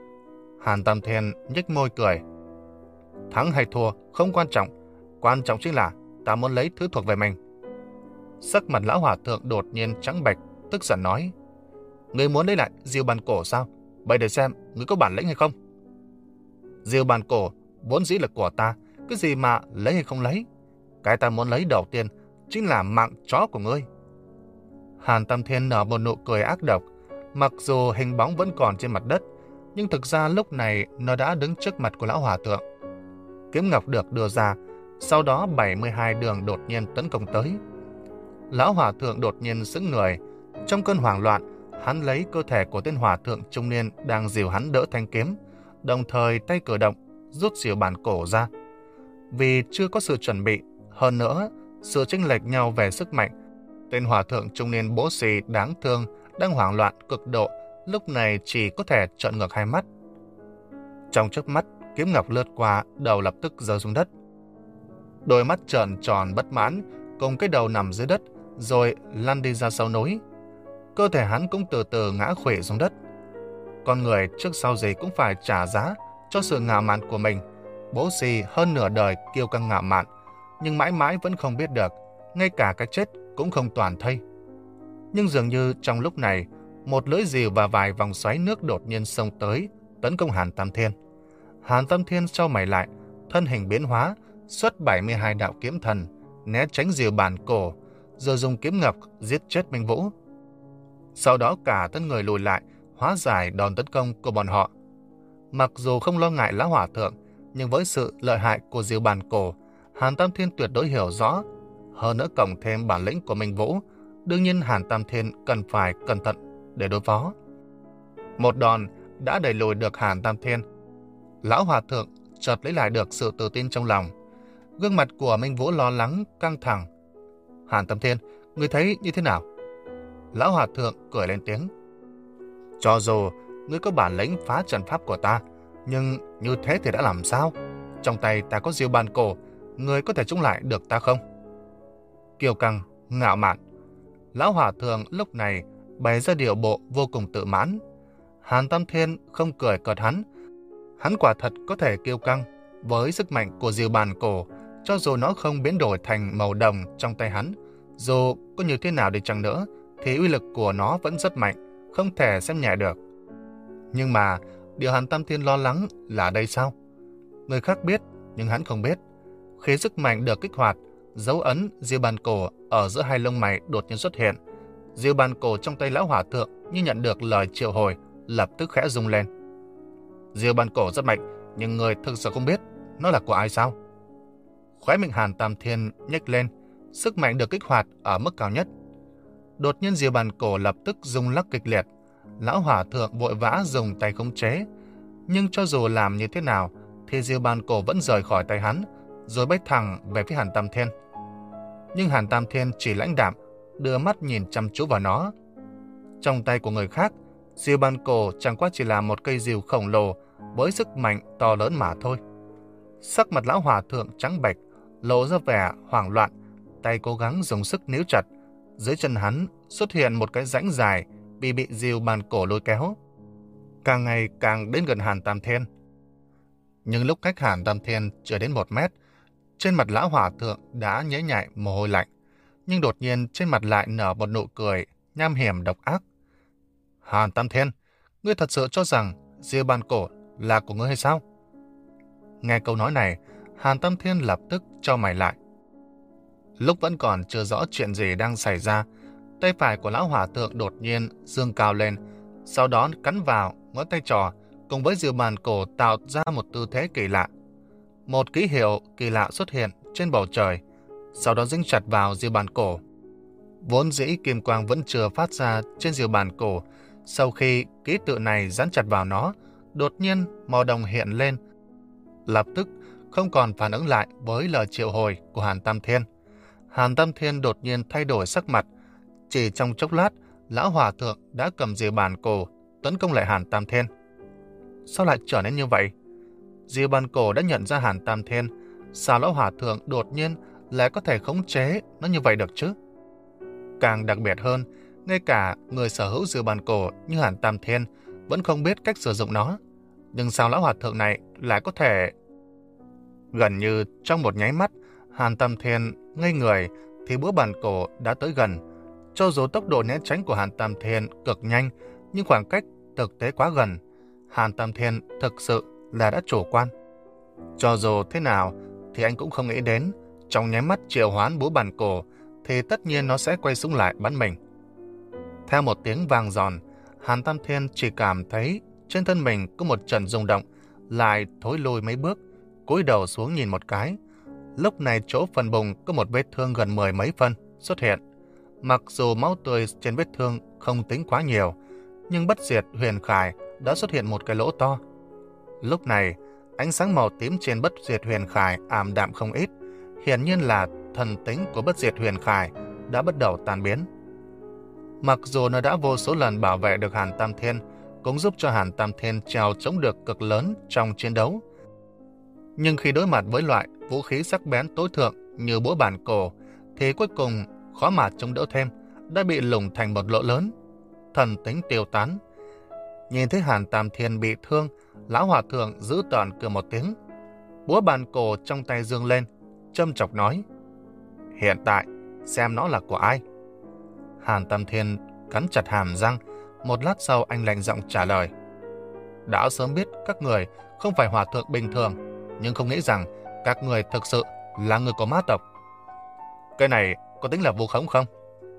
Hàn Tam Thiên nhếch môi cười: Thắng hay thua không quan trọng, quan trọng chính là ta muốn lấy thứ thuộc về mình. Sắc mặt lão hòa thượng đột nhiên trắng bệch, tức giận nói: Ngươi muốn lấy lại diều bàn cổ sao? Vậy để xem ngươi có bản lĩnh hay không. Diều bàn cổ vốn dĩ là của ta, cái gì mà lấy hay không lấy? Cái ta muốn lấy đầu tiên chính là mạng chó của ngươi. Hàn Tam Thiên nở một nụ cười ác độc. Mặc dù hình bóng vẫn còn trên mặt đất, nhưng thực ra lúc này nó đã đứng trước mặt của lão hòa thượng. Kiếm ngọc được đưa ra, sau đó bảy mươi hai đường đột nhiên tấn công tới. Lão hòa thượng đột nhiên sững người. Trong cơn hoảng loạn, hắn lấy cơ thể của tên hòa thượng trung niên đang dìu hắn đỡ thanh kiếm, đồng thời tay cử động, rút diều bàn cổ ra. Vì chưa có sự chuẩn bị, hơn nữa, sự chênh lệch nhau về sức mạnh, tên hòa thượng trung niên bố xì đáng thương đang hoảng loạn cực độ, lúc này chỉ có thể trợn ngược hai mắt. Trong chớp mắt, kiếm ngọc lướt qua, đầu lập tức rơi xuống đất. Đôi mắt trợn tròn bất mãn, cùng cái đầu nằm dưới đất, rồi lăn đi ra sau núi. Cơ thể hắn cũng từ từ ngã khuỵu xuống đất. Con người trước sau gì cũng phải trả giá cho sự ngạo mạn của mình. Bố xì hơn nửa đời kiêu căng ngạo mạn, nhưng mãi mãi vẫn không biết được, ngay cả cái chết cũng không toàn thây. Nhưng dường như trong lúc này, một lưỡi rìu và vài vòng xoáy nước đột nhiên xông tới, tấn công Hàn Tam Thiên. Hàn Tam Thiên sau mày lại, thân hình biến hóa, xuất bảy mươi hai đạo kiếm thần, né tránh diều bản cổ, rồi dùng kiếm ngọc giết chết Minh Vũ. Sau đó cả thân người lùi lại, hóa giải đòn tấn công của bọn họ. Mặc dù không lo ngại Lão Hòa Thượng, nhưng với sự lợi hại của diều bản cổ, Hàn Tam Thiên tuyệt đối hiểu rõ. Hơn nữa cộng thêm bản lĩnh của Minh Vũ, đương nhiên Hàn Tam Thiên cần phải cẩn thận để đối phó. Một đòn đã đẩy lùi được Hàn Tam Thiên. Lão Hòa Thượng chợt lấy lại được sự tự tin trong lòng. Gương mặt của Minh Vũ lo lắng, căng thẳng. Hàn Tam Thiên, ngươi thấy như thế nào? Lão Hòa Thượng cười lên tiếng. Cho dù ngươi có bản lĩnh phá trận pháp của ta, nhưng như thế thì đã làm sao? Trong tay ta có diều bàn cổ, ngươi có thể chống lại được ta không? Kiêu căng, ngạo mạn. Lão Hòa Thượng lúc này bày ra điệu bộ vô cùng tự mãn. Hàn Tam Thiên không cười cợt hắn. Hắn quả thật có thể kiêu căng. Với sức mạnh của diều bàn cổ, cho dù nó không biến đổi thành màu đồng trong tay hắn, dù có như thế nào đi chăng nữa, thì uy lực của nó vẫn rất mạnh, không thể xem nhẹ được. Nhưng mà, điều Hàn Tam Thiên lo lắng là đây sao? Người khác biết, nhưng hắn không biết. Khi sức mạnh được kích hoạt, dấu ấn diều bàn cổ ở giữa hai lông mày đột nhiên xuất hiện. Diều bàn cổ trong tay Lão Hòa Thượng như nhận được lời triệu hồi, lập tức khẽ rung lên. Diều bàn cổ rất mạnh, nhưng người thực sự không biết nó là của ai sao? Khóe miệng Hàn Tam Thiên nhếch lên, sức mạnh được kích hoạt ở mức cao nhất. Đột nhiên diều bàn cổ lập tức rung lắc kịch liệt. Lão Hòa Thượng vội vã dùng tay khống chế, nhưng cho dù làm như thế nào thì diều bàn cổ vẫn rời khỏi tay hắn, rồi bay thẳng về phía Hàn Tam Thiên. Nhưng Hàn Tam Thiên chỉ lãnh đạm, đưa mắt nhìn chăm chú vào nó. Trong tay của người khác, diều bàn cổ chẳng qua chỉ là một cây diều khổng lồ với sức mạnh to lớn mà thôi. Sắc mặt Lão Hòa Thượng trắng bệch, lộ ra vẻ hoảng loạn, tay cố gắng dùng sức níu chặt. Dưới chân hắn xuất hiện một cái rãnh dài bị bị diều bàn cổ lôi kéo, càng ngày càng đến gần Hàn Tam Thiên. Nhưng lúc cách Hàn Tam Thiên chưa đến một mét, trên mặt Lão Hòa Thượng đã nhễ nhại mồ hôi lạnh, nhưng đột nhiên trên mặt lại nở một nụ cười nham hiểm độc ác. Hàn Tam Thiên, ngươi thật sự cho rằng diều bàn cổ là của ngươi hay sao? Nghe câu nói này, Hàn Tam Thiên lập tức chau mày lại. Lúc vẫn còn chưa rõ chuyện gì đang xảy ra, tay phải của Lão Hòa Thượng đột nhiên giương cao lên, sau đó cắn vào ngón tay trỏ, cùng với diều bàn cổ tạo ra một tư thế kỳ lạ. Một ký hiệu kỳ lạ xuất hiện trên bầu trời, sau đó dính chặt vào diều bàn cổ. Vốn dĩ kim quang vẫn chưa phát ra trên diều bàn cổ, sau khi ký tự này dán chặt vào nó, đột nhiên màu đồng hiện lên, lập tức không còn phản ứng lại với lời triệu hồi của Hàn Tam Thiên. Hàn Tam Thiên đột nhiên thay đổi sắc mặt. Chỉ trong chốc lát, Lão Hòa Thượng đã cầm diều bàn cổ tấn công lại Hàn Tam Thiên. Sao lại trở nên như vậy? Diều bàn cổ đã nhận ra Hàn Tam Thiên, sao Lão Hòa Thượng đột nhiên lại có thể khống chế nó như vậy được chứ? Càng đặc biệt hơn, ngay cả người sở hữu diều bàn cổ như Hàn Tam Thiên vẫn không biết cách sử dụng nó. Nhưng sao Lão Hòa Thượng này lại có thể... Gần như trong một nháy mắt, Hàn Tam Thiên ngây người thì búa bàn cổ đã tới gần. Cho dù tốc độ né tránh của Hàn Tam Thiên cực nhanh, nhưng khoảng cách thực tế quá gần. Hàn Tam Thiên thực sự là đã chủ quan. Cho dù thế nào thì anh cũng không nghĩ đến, trong nháy mắt triệu hoán búa bàn cổ thì tất nhiên nó sẽ quay súng lại bắn mình. Theo một tiếng vang giòn, Hàn Tam Thiên chỉ cảm thấy trên thân mình có một trận rung động, lại thối lùi mấy bước, cúi đầu xuống nhìn một cái. Lúc này chỗ phần bụng có một vết thương gần mười mấy phân xuất hiện. Mặc dù máu tươi trên vết thương không tính quá nhiều, nhưng bất diệt huyền khải đã xuất hiện một cái lỗ to. Lúc này, ánh sáng màu tím trên bất diệt huyền khải ảm đạm không ít, hiển nhiên là thần tính của bất diệt huyền khải đã bắt đầu tan biến. Mặc dù nó đã vô số lần bảo vệ được Hàn Tam Thiên, cũng giúp cho Hàn Tam Thiên trèo chống được cực lớn trong chiến đấu, nhưng khi đối mặt với loại vũ khí sắc bén tối thượng như búa bàn cổ thì cuối cùng khó mà chống đỡ thêm, đã bị lủng thành một lỗ lớn, thần tính tiêu tán. Nhìn thấy Hàn Tam Thiên bị thương, Lão Hòa Thượng giữ tợn cười một tiếng, búa bàn cổ trong tay giương lên, châm chọc nói: Hiện tại xem nó là của ai? Hàn Tam Thiên cắn chặt hàm răng, một lát sau anh lạnh giọng trả lời: Đã sớm biết các người không phải hòa thượng bình thường, nhưng không nghĩ rằng các người thực sự là người của ma tộc. Cái này có tính là vu khống không?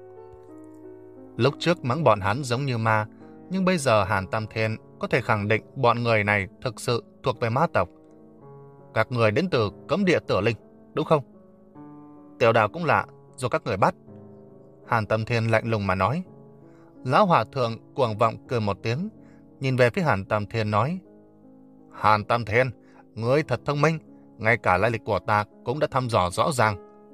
Lúc trước mắng bọn hắn giống như ma, nhưng bây giờ Hàn Tam Thiên có thể khẳng định bọn người này thực sự thuộc về ma tộc. Các người đến từ cấm địa Tử Linh, đúng không? Tiểu Đào cũng lạ, do các người bắt. Hàn Tam Thiên lạnh lùng mà nói. Lão hòa thượng cuồng vọng cười một tiếng, nhìn về phía Hàn Tam Thiên nói: Hàn Tam Thiên, ngươi thật thông minh, ngay cả lai lịch của ta cũng đã thăm dò rõ ràng.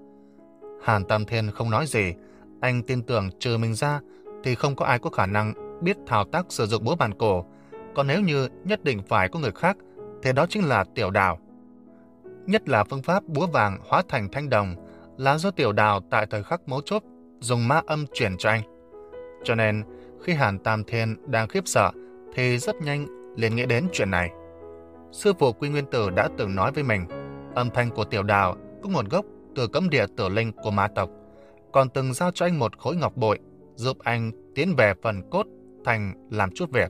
Hàn Tam Thiên không nói gì, anh tin tưởng trừ mình ra thì không có ai có khả năng biết thao tác sử dụng búa bàn cổ, còn nếu như nhất định phải có người khác thì đó chính là Tiểu Đào. Nhất là phương pháp búa vàng hóa thành thanh đồng là do Tiểu Đào tại thời khắc mấu chốt dùng ma âm truyền cho anh. Cho nên khi Hàn Tam Thiên đang khiếp sợ thì rất nhanh liền nghĩ đến chuyện này. Sư phụ Quy Nguyên Tử đã từng nói với mình, âm thanh của Tiểu Đào có nguồn gốc từ cấm địa Tử Linh của ma tộc, còn từng giao cho anh một khối ngọc bội giúp anh tiến về phần cốt thành làm chút việc.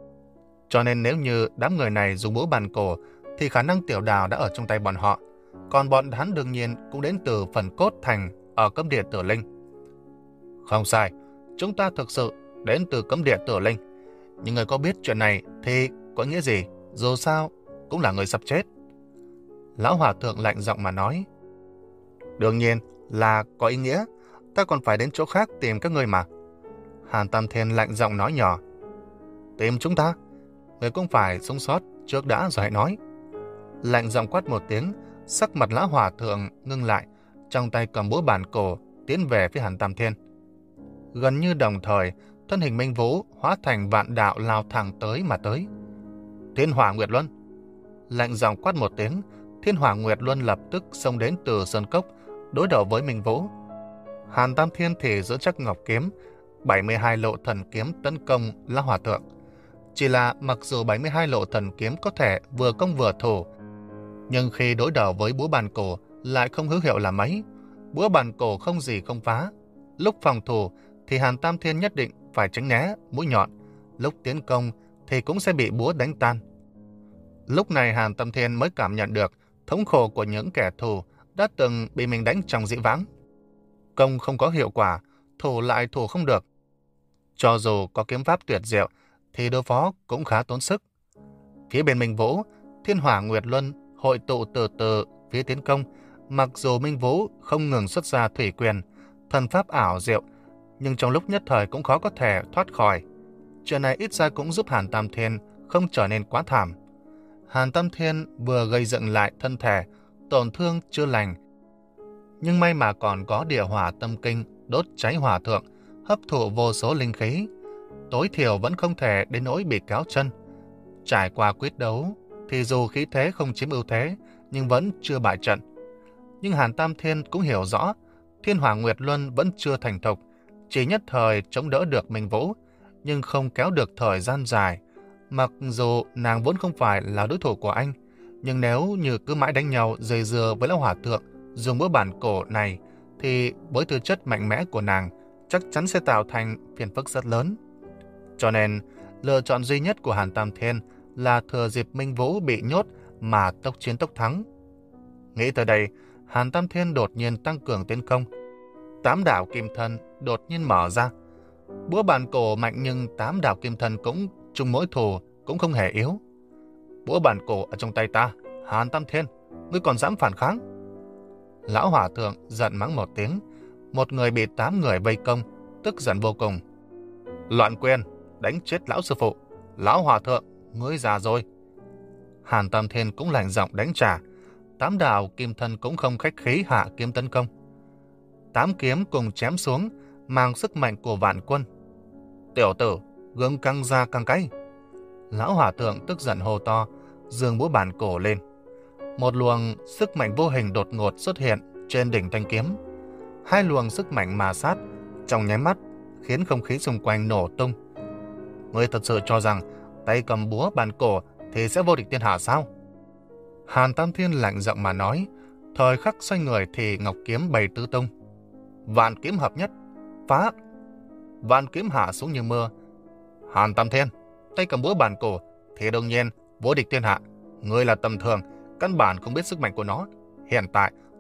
Cho nên nếu như đám người này dùng búa bàn cổ thì khả năng Tiểu Đào đã ở trong tay bọn họ, còn bọn hắn đương nhiên cũng đến từ phần cốt thành ở cấm địa Tử Linh. Không sai, chúng ta thực sự đến từ cấm địa Tử Linh, nhưng người có biết chuyện này thì có nghĩa gì, dù sao cũng là người sắp chết. Lão hòa thượng lạnh giọng mà nói. Đương nhiên là có ý nghĩa, ta còn phải đến chỗ khác tìm các ngươi mà. Hàn Tam Thiên lạnh giọng nói nhỏ. Tìm chúng ta? Người cũng phải sống sót trước đã rồi hãy nói. Lạnh giọng quát một tiếng, sắc mặt lão hòa thượng ngưng lại, trong tay cầm búa bàn cổ tiến về phía Hàn Tam Thiên. Gần như đồng thời, thân hình Minh Vũ hóa thành vạn đạo lao thẳng tới mà tới. Thiên Hỏa Nguyệt Luân. Lạnh giọng quát một tiếng, Thiên Hỏa Nguyệt Luân lập tức xông đến từ sơn cốc, đối đầu với Minh Vũ. Hàn Tam Thiên thì giữ chắc ngọc kiếm, bảy mươi hai lộ thần kiếm tấn công lão hòa thượng. Chỉ là mặc dù bảy mươi hai lộ thần kiếm có thể vừa công vừa thủ, nhưng khi đối đầu với búa bàn cổ lại không hữu hiệu là mấy. Búa bàn cổ không gì không phá. Lúc phòng thủ thì Hàn Tam Thiên nhất định phải tránh né mũi nhọn, lúc tiến công thì cũng sẽ bị búa đánh tan. Lúc này Hàn Tam Thiên mới cảm nhận được thống khổ của những kẻ thù đã từng bị mình đánh trong dĩ vãng. Công không có hiệu quả, thủ lại thủ không được. Cho dù có kiếm pháp tuyệt diệu thì đối phó cũng khá tốn sức. Phía bên Minh Vũ, Thiên Hỏa Nguyệt Luân hội tụ từ từ phía tiến công. Mặc dù Minh Vũ không ngừng xuất ra thủy quyền, thần pháp ảo diệu, nhưng trong lúc nhất thời cũng khó có thể thoát khỏi. Chuyện này ít ra cũng giúp Hàn Tam Thiên không trở nên quá thảm. Hàn Tam Thiên vừa gây dựng lại thân thể, tổn thương chưa lành, nhưng may mà còn có địa hỏa tâm kinh đốt cháy hòa thượng, hấp thụ vô số linh khí, tối thiểu vẫn không thể đến nỗi bị kéo chân. Trải qua quyết đấu thì dù khí thế không chiếm ưu thế, nhưng vẫn chưa bại trận. Nhưng Hàn Tam Thiên cũng hiểu rõ, Thiên Hỏa Nguyệt Luân vẫn chưa thành thục, chỉ nhất thời chống đỡ được Minh Vũ, nhưng không kéo được thời gian dài. Mặc dù nàng vốn không phải là đối thủ của anh, nhưng nếu như cứ mãi đánh nhau dây dưa với lão hòa thượng dùng búa bản cổ này, thì với tư chất mạnh mẽ của nàng chắc chắn sẽ tạo thành phiền phức rất lớn. Cho nên, lựa chọn duy nhất của Hàn Tam Thiên là thừa dịp Minh Vũ bị nhốt mà tốc chiến tốc thắng. Nghĩ tới đây, Hàn Tam Thiên đột nhiên tăng cường tiến công. Tám đạo kim thân đột nhiên mở ra. Búa bàn cổ mạnh nhưng tám đạo kim thân cũng chung mỗi thù, cũng không hề yếu. Búa bàn cổ ở trong tay ta, Hàn Tam Thiên, ngươi còn dám phản kháng? Lão hòa thượng giận mắng một tiếng. Một người bị tám người vây công, tức giận vô cùng. Loạn quyền, đánh chết lão sư phụ. Lão hòa thượng, ngươi già rồi. Hàn Tam Thiên cũng lạnh giọng đánh trả. Tám đạo kim thân cũng không khách khí hạ kiếm tấn công. Tám kiếm cùng chém xuống, mang sức mạnh của vạn quân. Tiểu tử, gương căng ra căng cay. Lão hòa thượng tức giận hô to, giương búa bàn cổ lên. Một luồng sức mạnh vô hình đột ngột xuất hiện trên đỉnh thanh kiếm. Hai luồng sức mạnh ma sát trong nháy mắt khiến không khí xung quanh nổ tung. Ngươi thật sự cho rằng tay cầm búa bàn cổ thì sẽ vô địch thiên hạ sao? Hàn Tam Thiên lạnh giọng mà nói. Thời khắc xoay người thì ngọc kiếm bay tứ tung. Vạn kiếm hợp nhất, phá. Vạn kiếm hạ xuống như mưa. Hàn Tam Thiên, tay cầm búa bàn cổ thì đương nhiên vô địch thiên hạ. Ngươi là tầm thường, căn bản không biết sức mạnh của nó. Hiện tại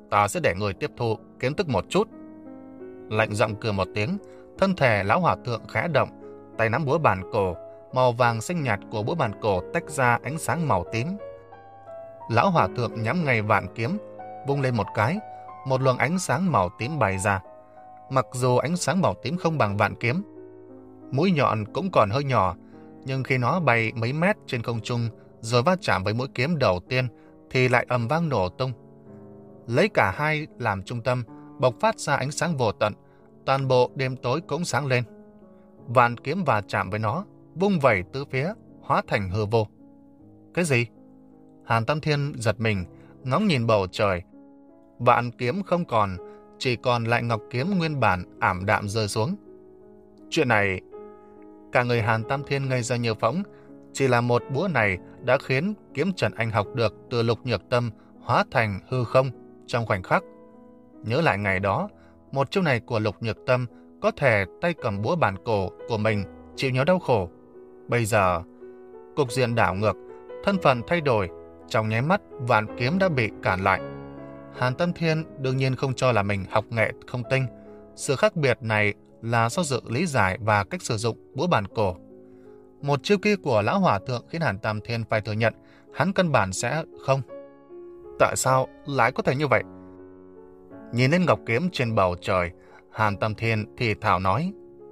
ta sẽ để người tiếp thu kiến thức một chút. Lạnh giọng cười một tiếng, thân thể lão hòa thượng khẽ động, tay nắm búa bàn cổ, màu vàng xanh nhạt của búa bàn cổ tách ra ánh sáng màu tím. Lão hòa thượng nhắm ngay vạn kiếm, vung lên một cái, một luồng ánh sáng màu tím bay ra. Mặc dù ánh sáng màu tím không bằng vạn kiếm, mũi nhọn cũng còn hơi nhỏ, nhưng khi nó bay mấy mét trên không trung rồi va chạm với mũi kiếm đầu tiên thì lại ầm vang nổ tung. Lấy cả hai làm trung tâm, bộc phát ra ánh sáng vô tận, toàn bộ đêm tối cũng sáng lên. Vạn kiếm va chạm với nó, vung vẩy tứ phía, hóa thành hư vô. Cái gì? Hàn Tam Thiên giật mình, ngóng nhìn bầu trời. Vạn kiếm không còn, chỉ còn lại ngọc kiếm nguyên bản ảm đạm rơi xuống. Chuyện này... Cả người Hàn Tam Thiên ngây ra như phỗng, chỉ là một búa này đã khiến kiếm trận anh học được từ Lục Nhược Tâm hóa thành hư không trong khoảnh khắc. Nhớ lại ngày đó, một chiêu này của Lục Nhược Tâm có thể tay cầm búa bàn cổ của mình chịu nhiều đau khổ. Bây giờ, cục diện đảo ngược, thân phận thay đổi, trong nháy mắt vạn kiếm đã bị cản lại. Hàn Tam Thiên đương nhiên không cho là mình học nghệ không tinh. Sự khác biệt này là do sự lý giải và cách sử dụng búa bàn cổ. Một chiêu kia của lão hòa thượng khiến Hàn Tam Thiên phải thừa nhận hắn căn bản sẽ không. Tại sao lại có thể như vậy? Nhìn lên ngọc kiếm trên bầu trời, Hàn Tam Thiên thì thào nói: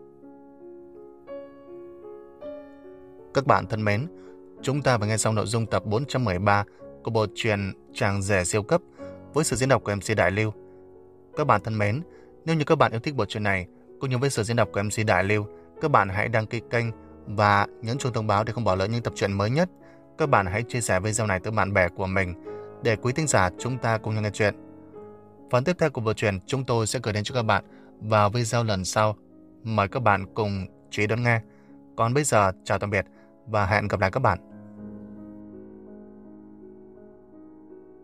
Các bạn thân mến, chúng ta vừa nghe xong nội dung tập bốn trăm mười ba của bộ truyện Chàng Rể Siêu Cấp với sự diễn đọc của em xê Đại Lưu. Các bạn thân mến, nếu như các bạn yêu thích bộ truyện này cũng như với sự diễn đọc của em xê Đại Lưu, các bạn hãy đăng ký kênh và nhấn chuông thông báo để không bỏ lỡ những tập truyện mới nhất. Các bạn hãy chia sẻ video này tới bạn bè của mình để quý thính giả chúng ta cùng nhau nghe chuyện. Phần tiếp theo của bộ truyện chúng tôi sẽ gửi đến cho các bạn vào video lần sau. Mời các bạn cùng chú ý đón nghe. Còn bây giờ, chào tạm biệt và hẹn gặp lại các bạn.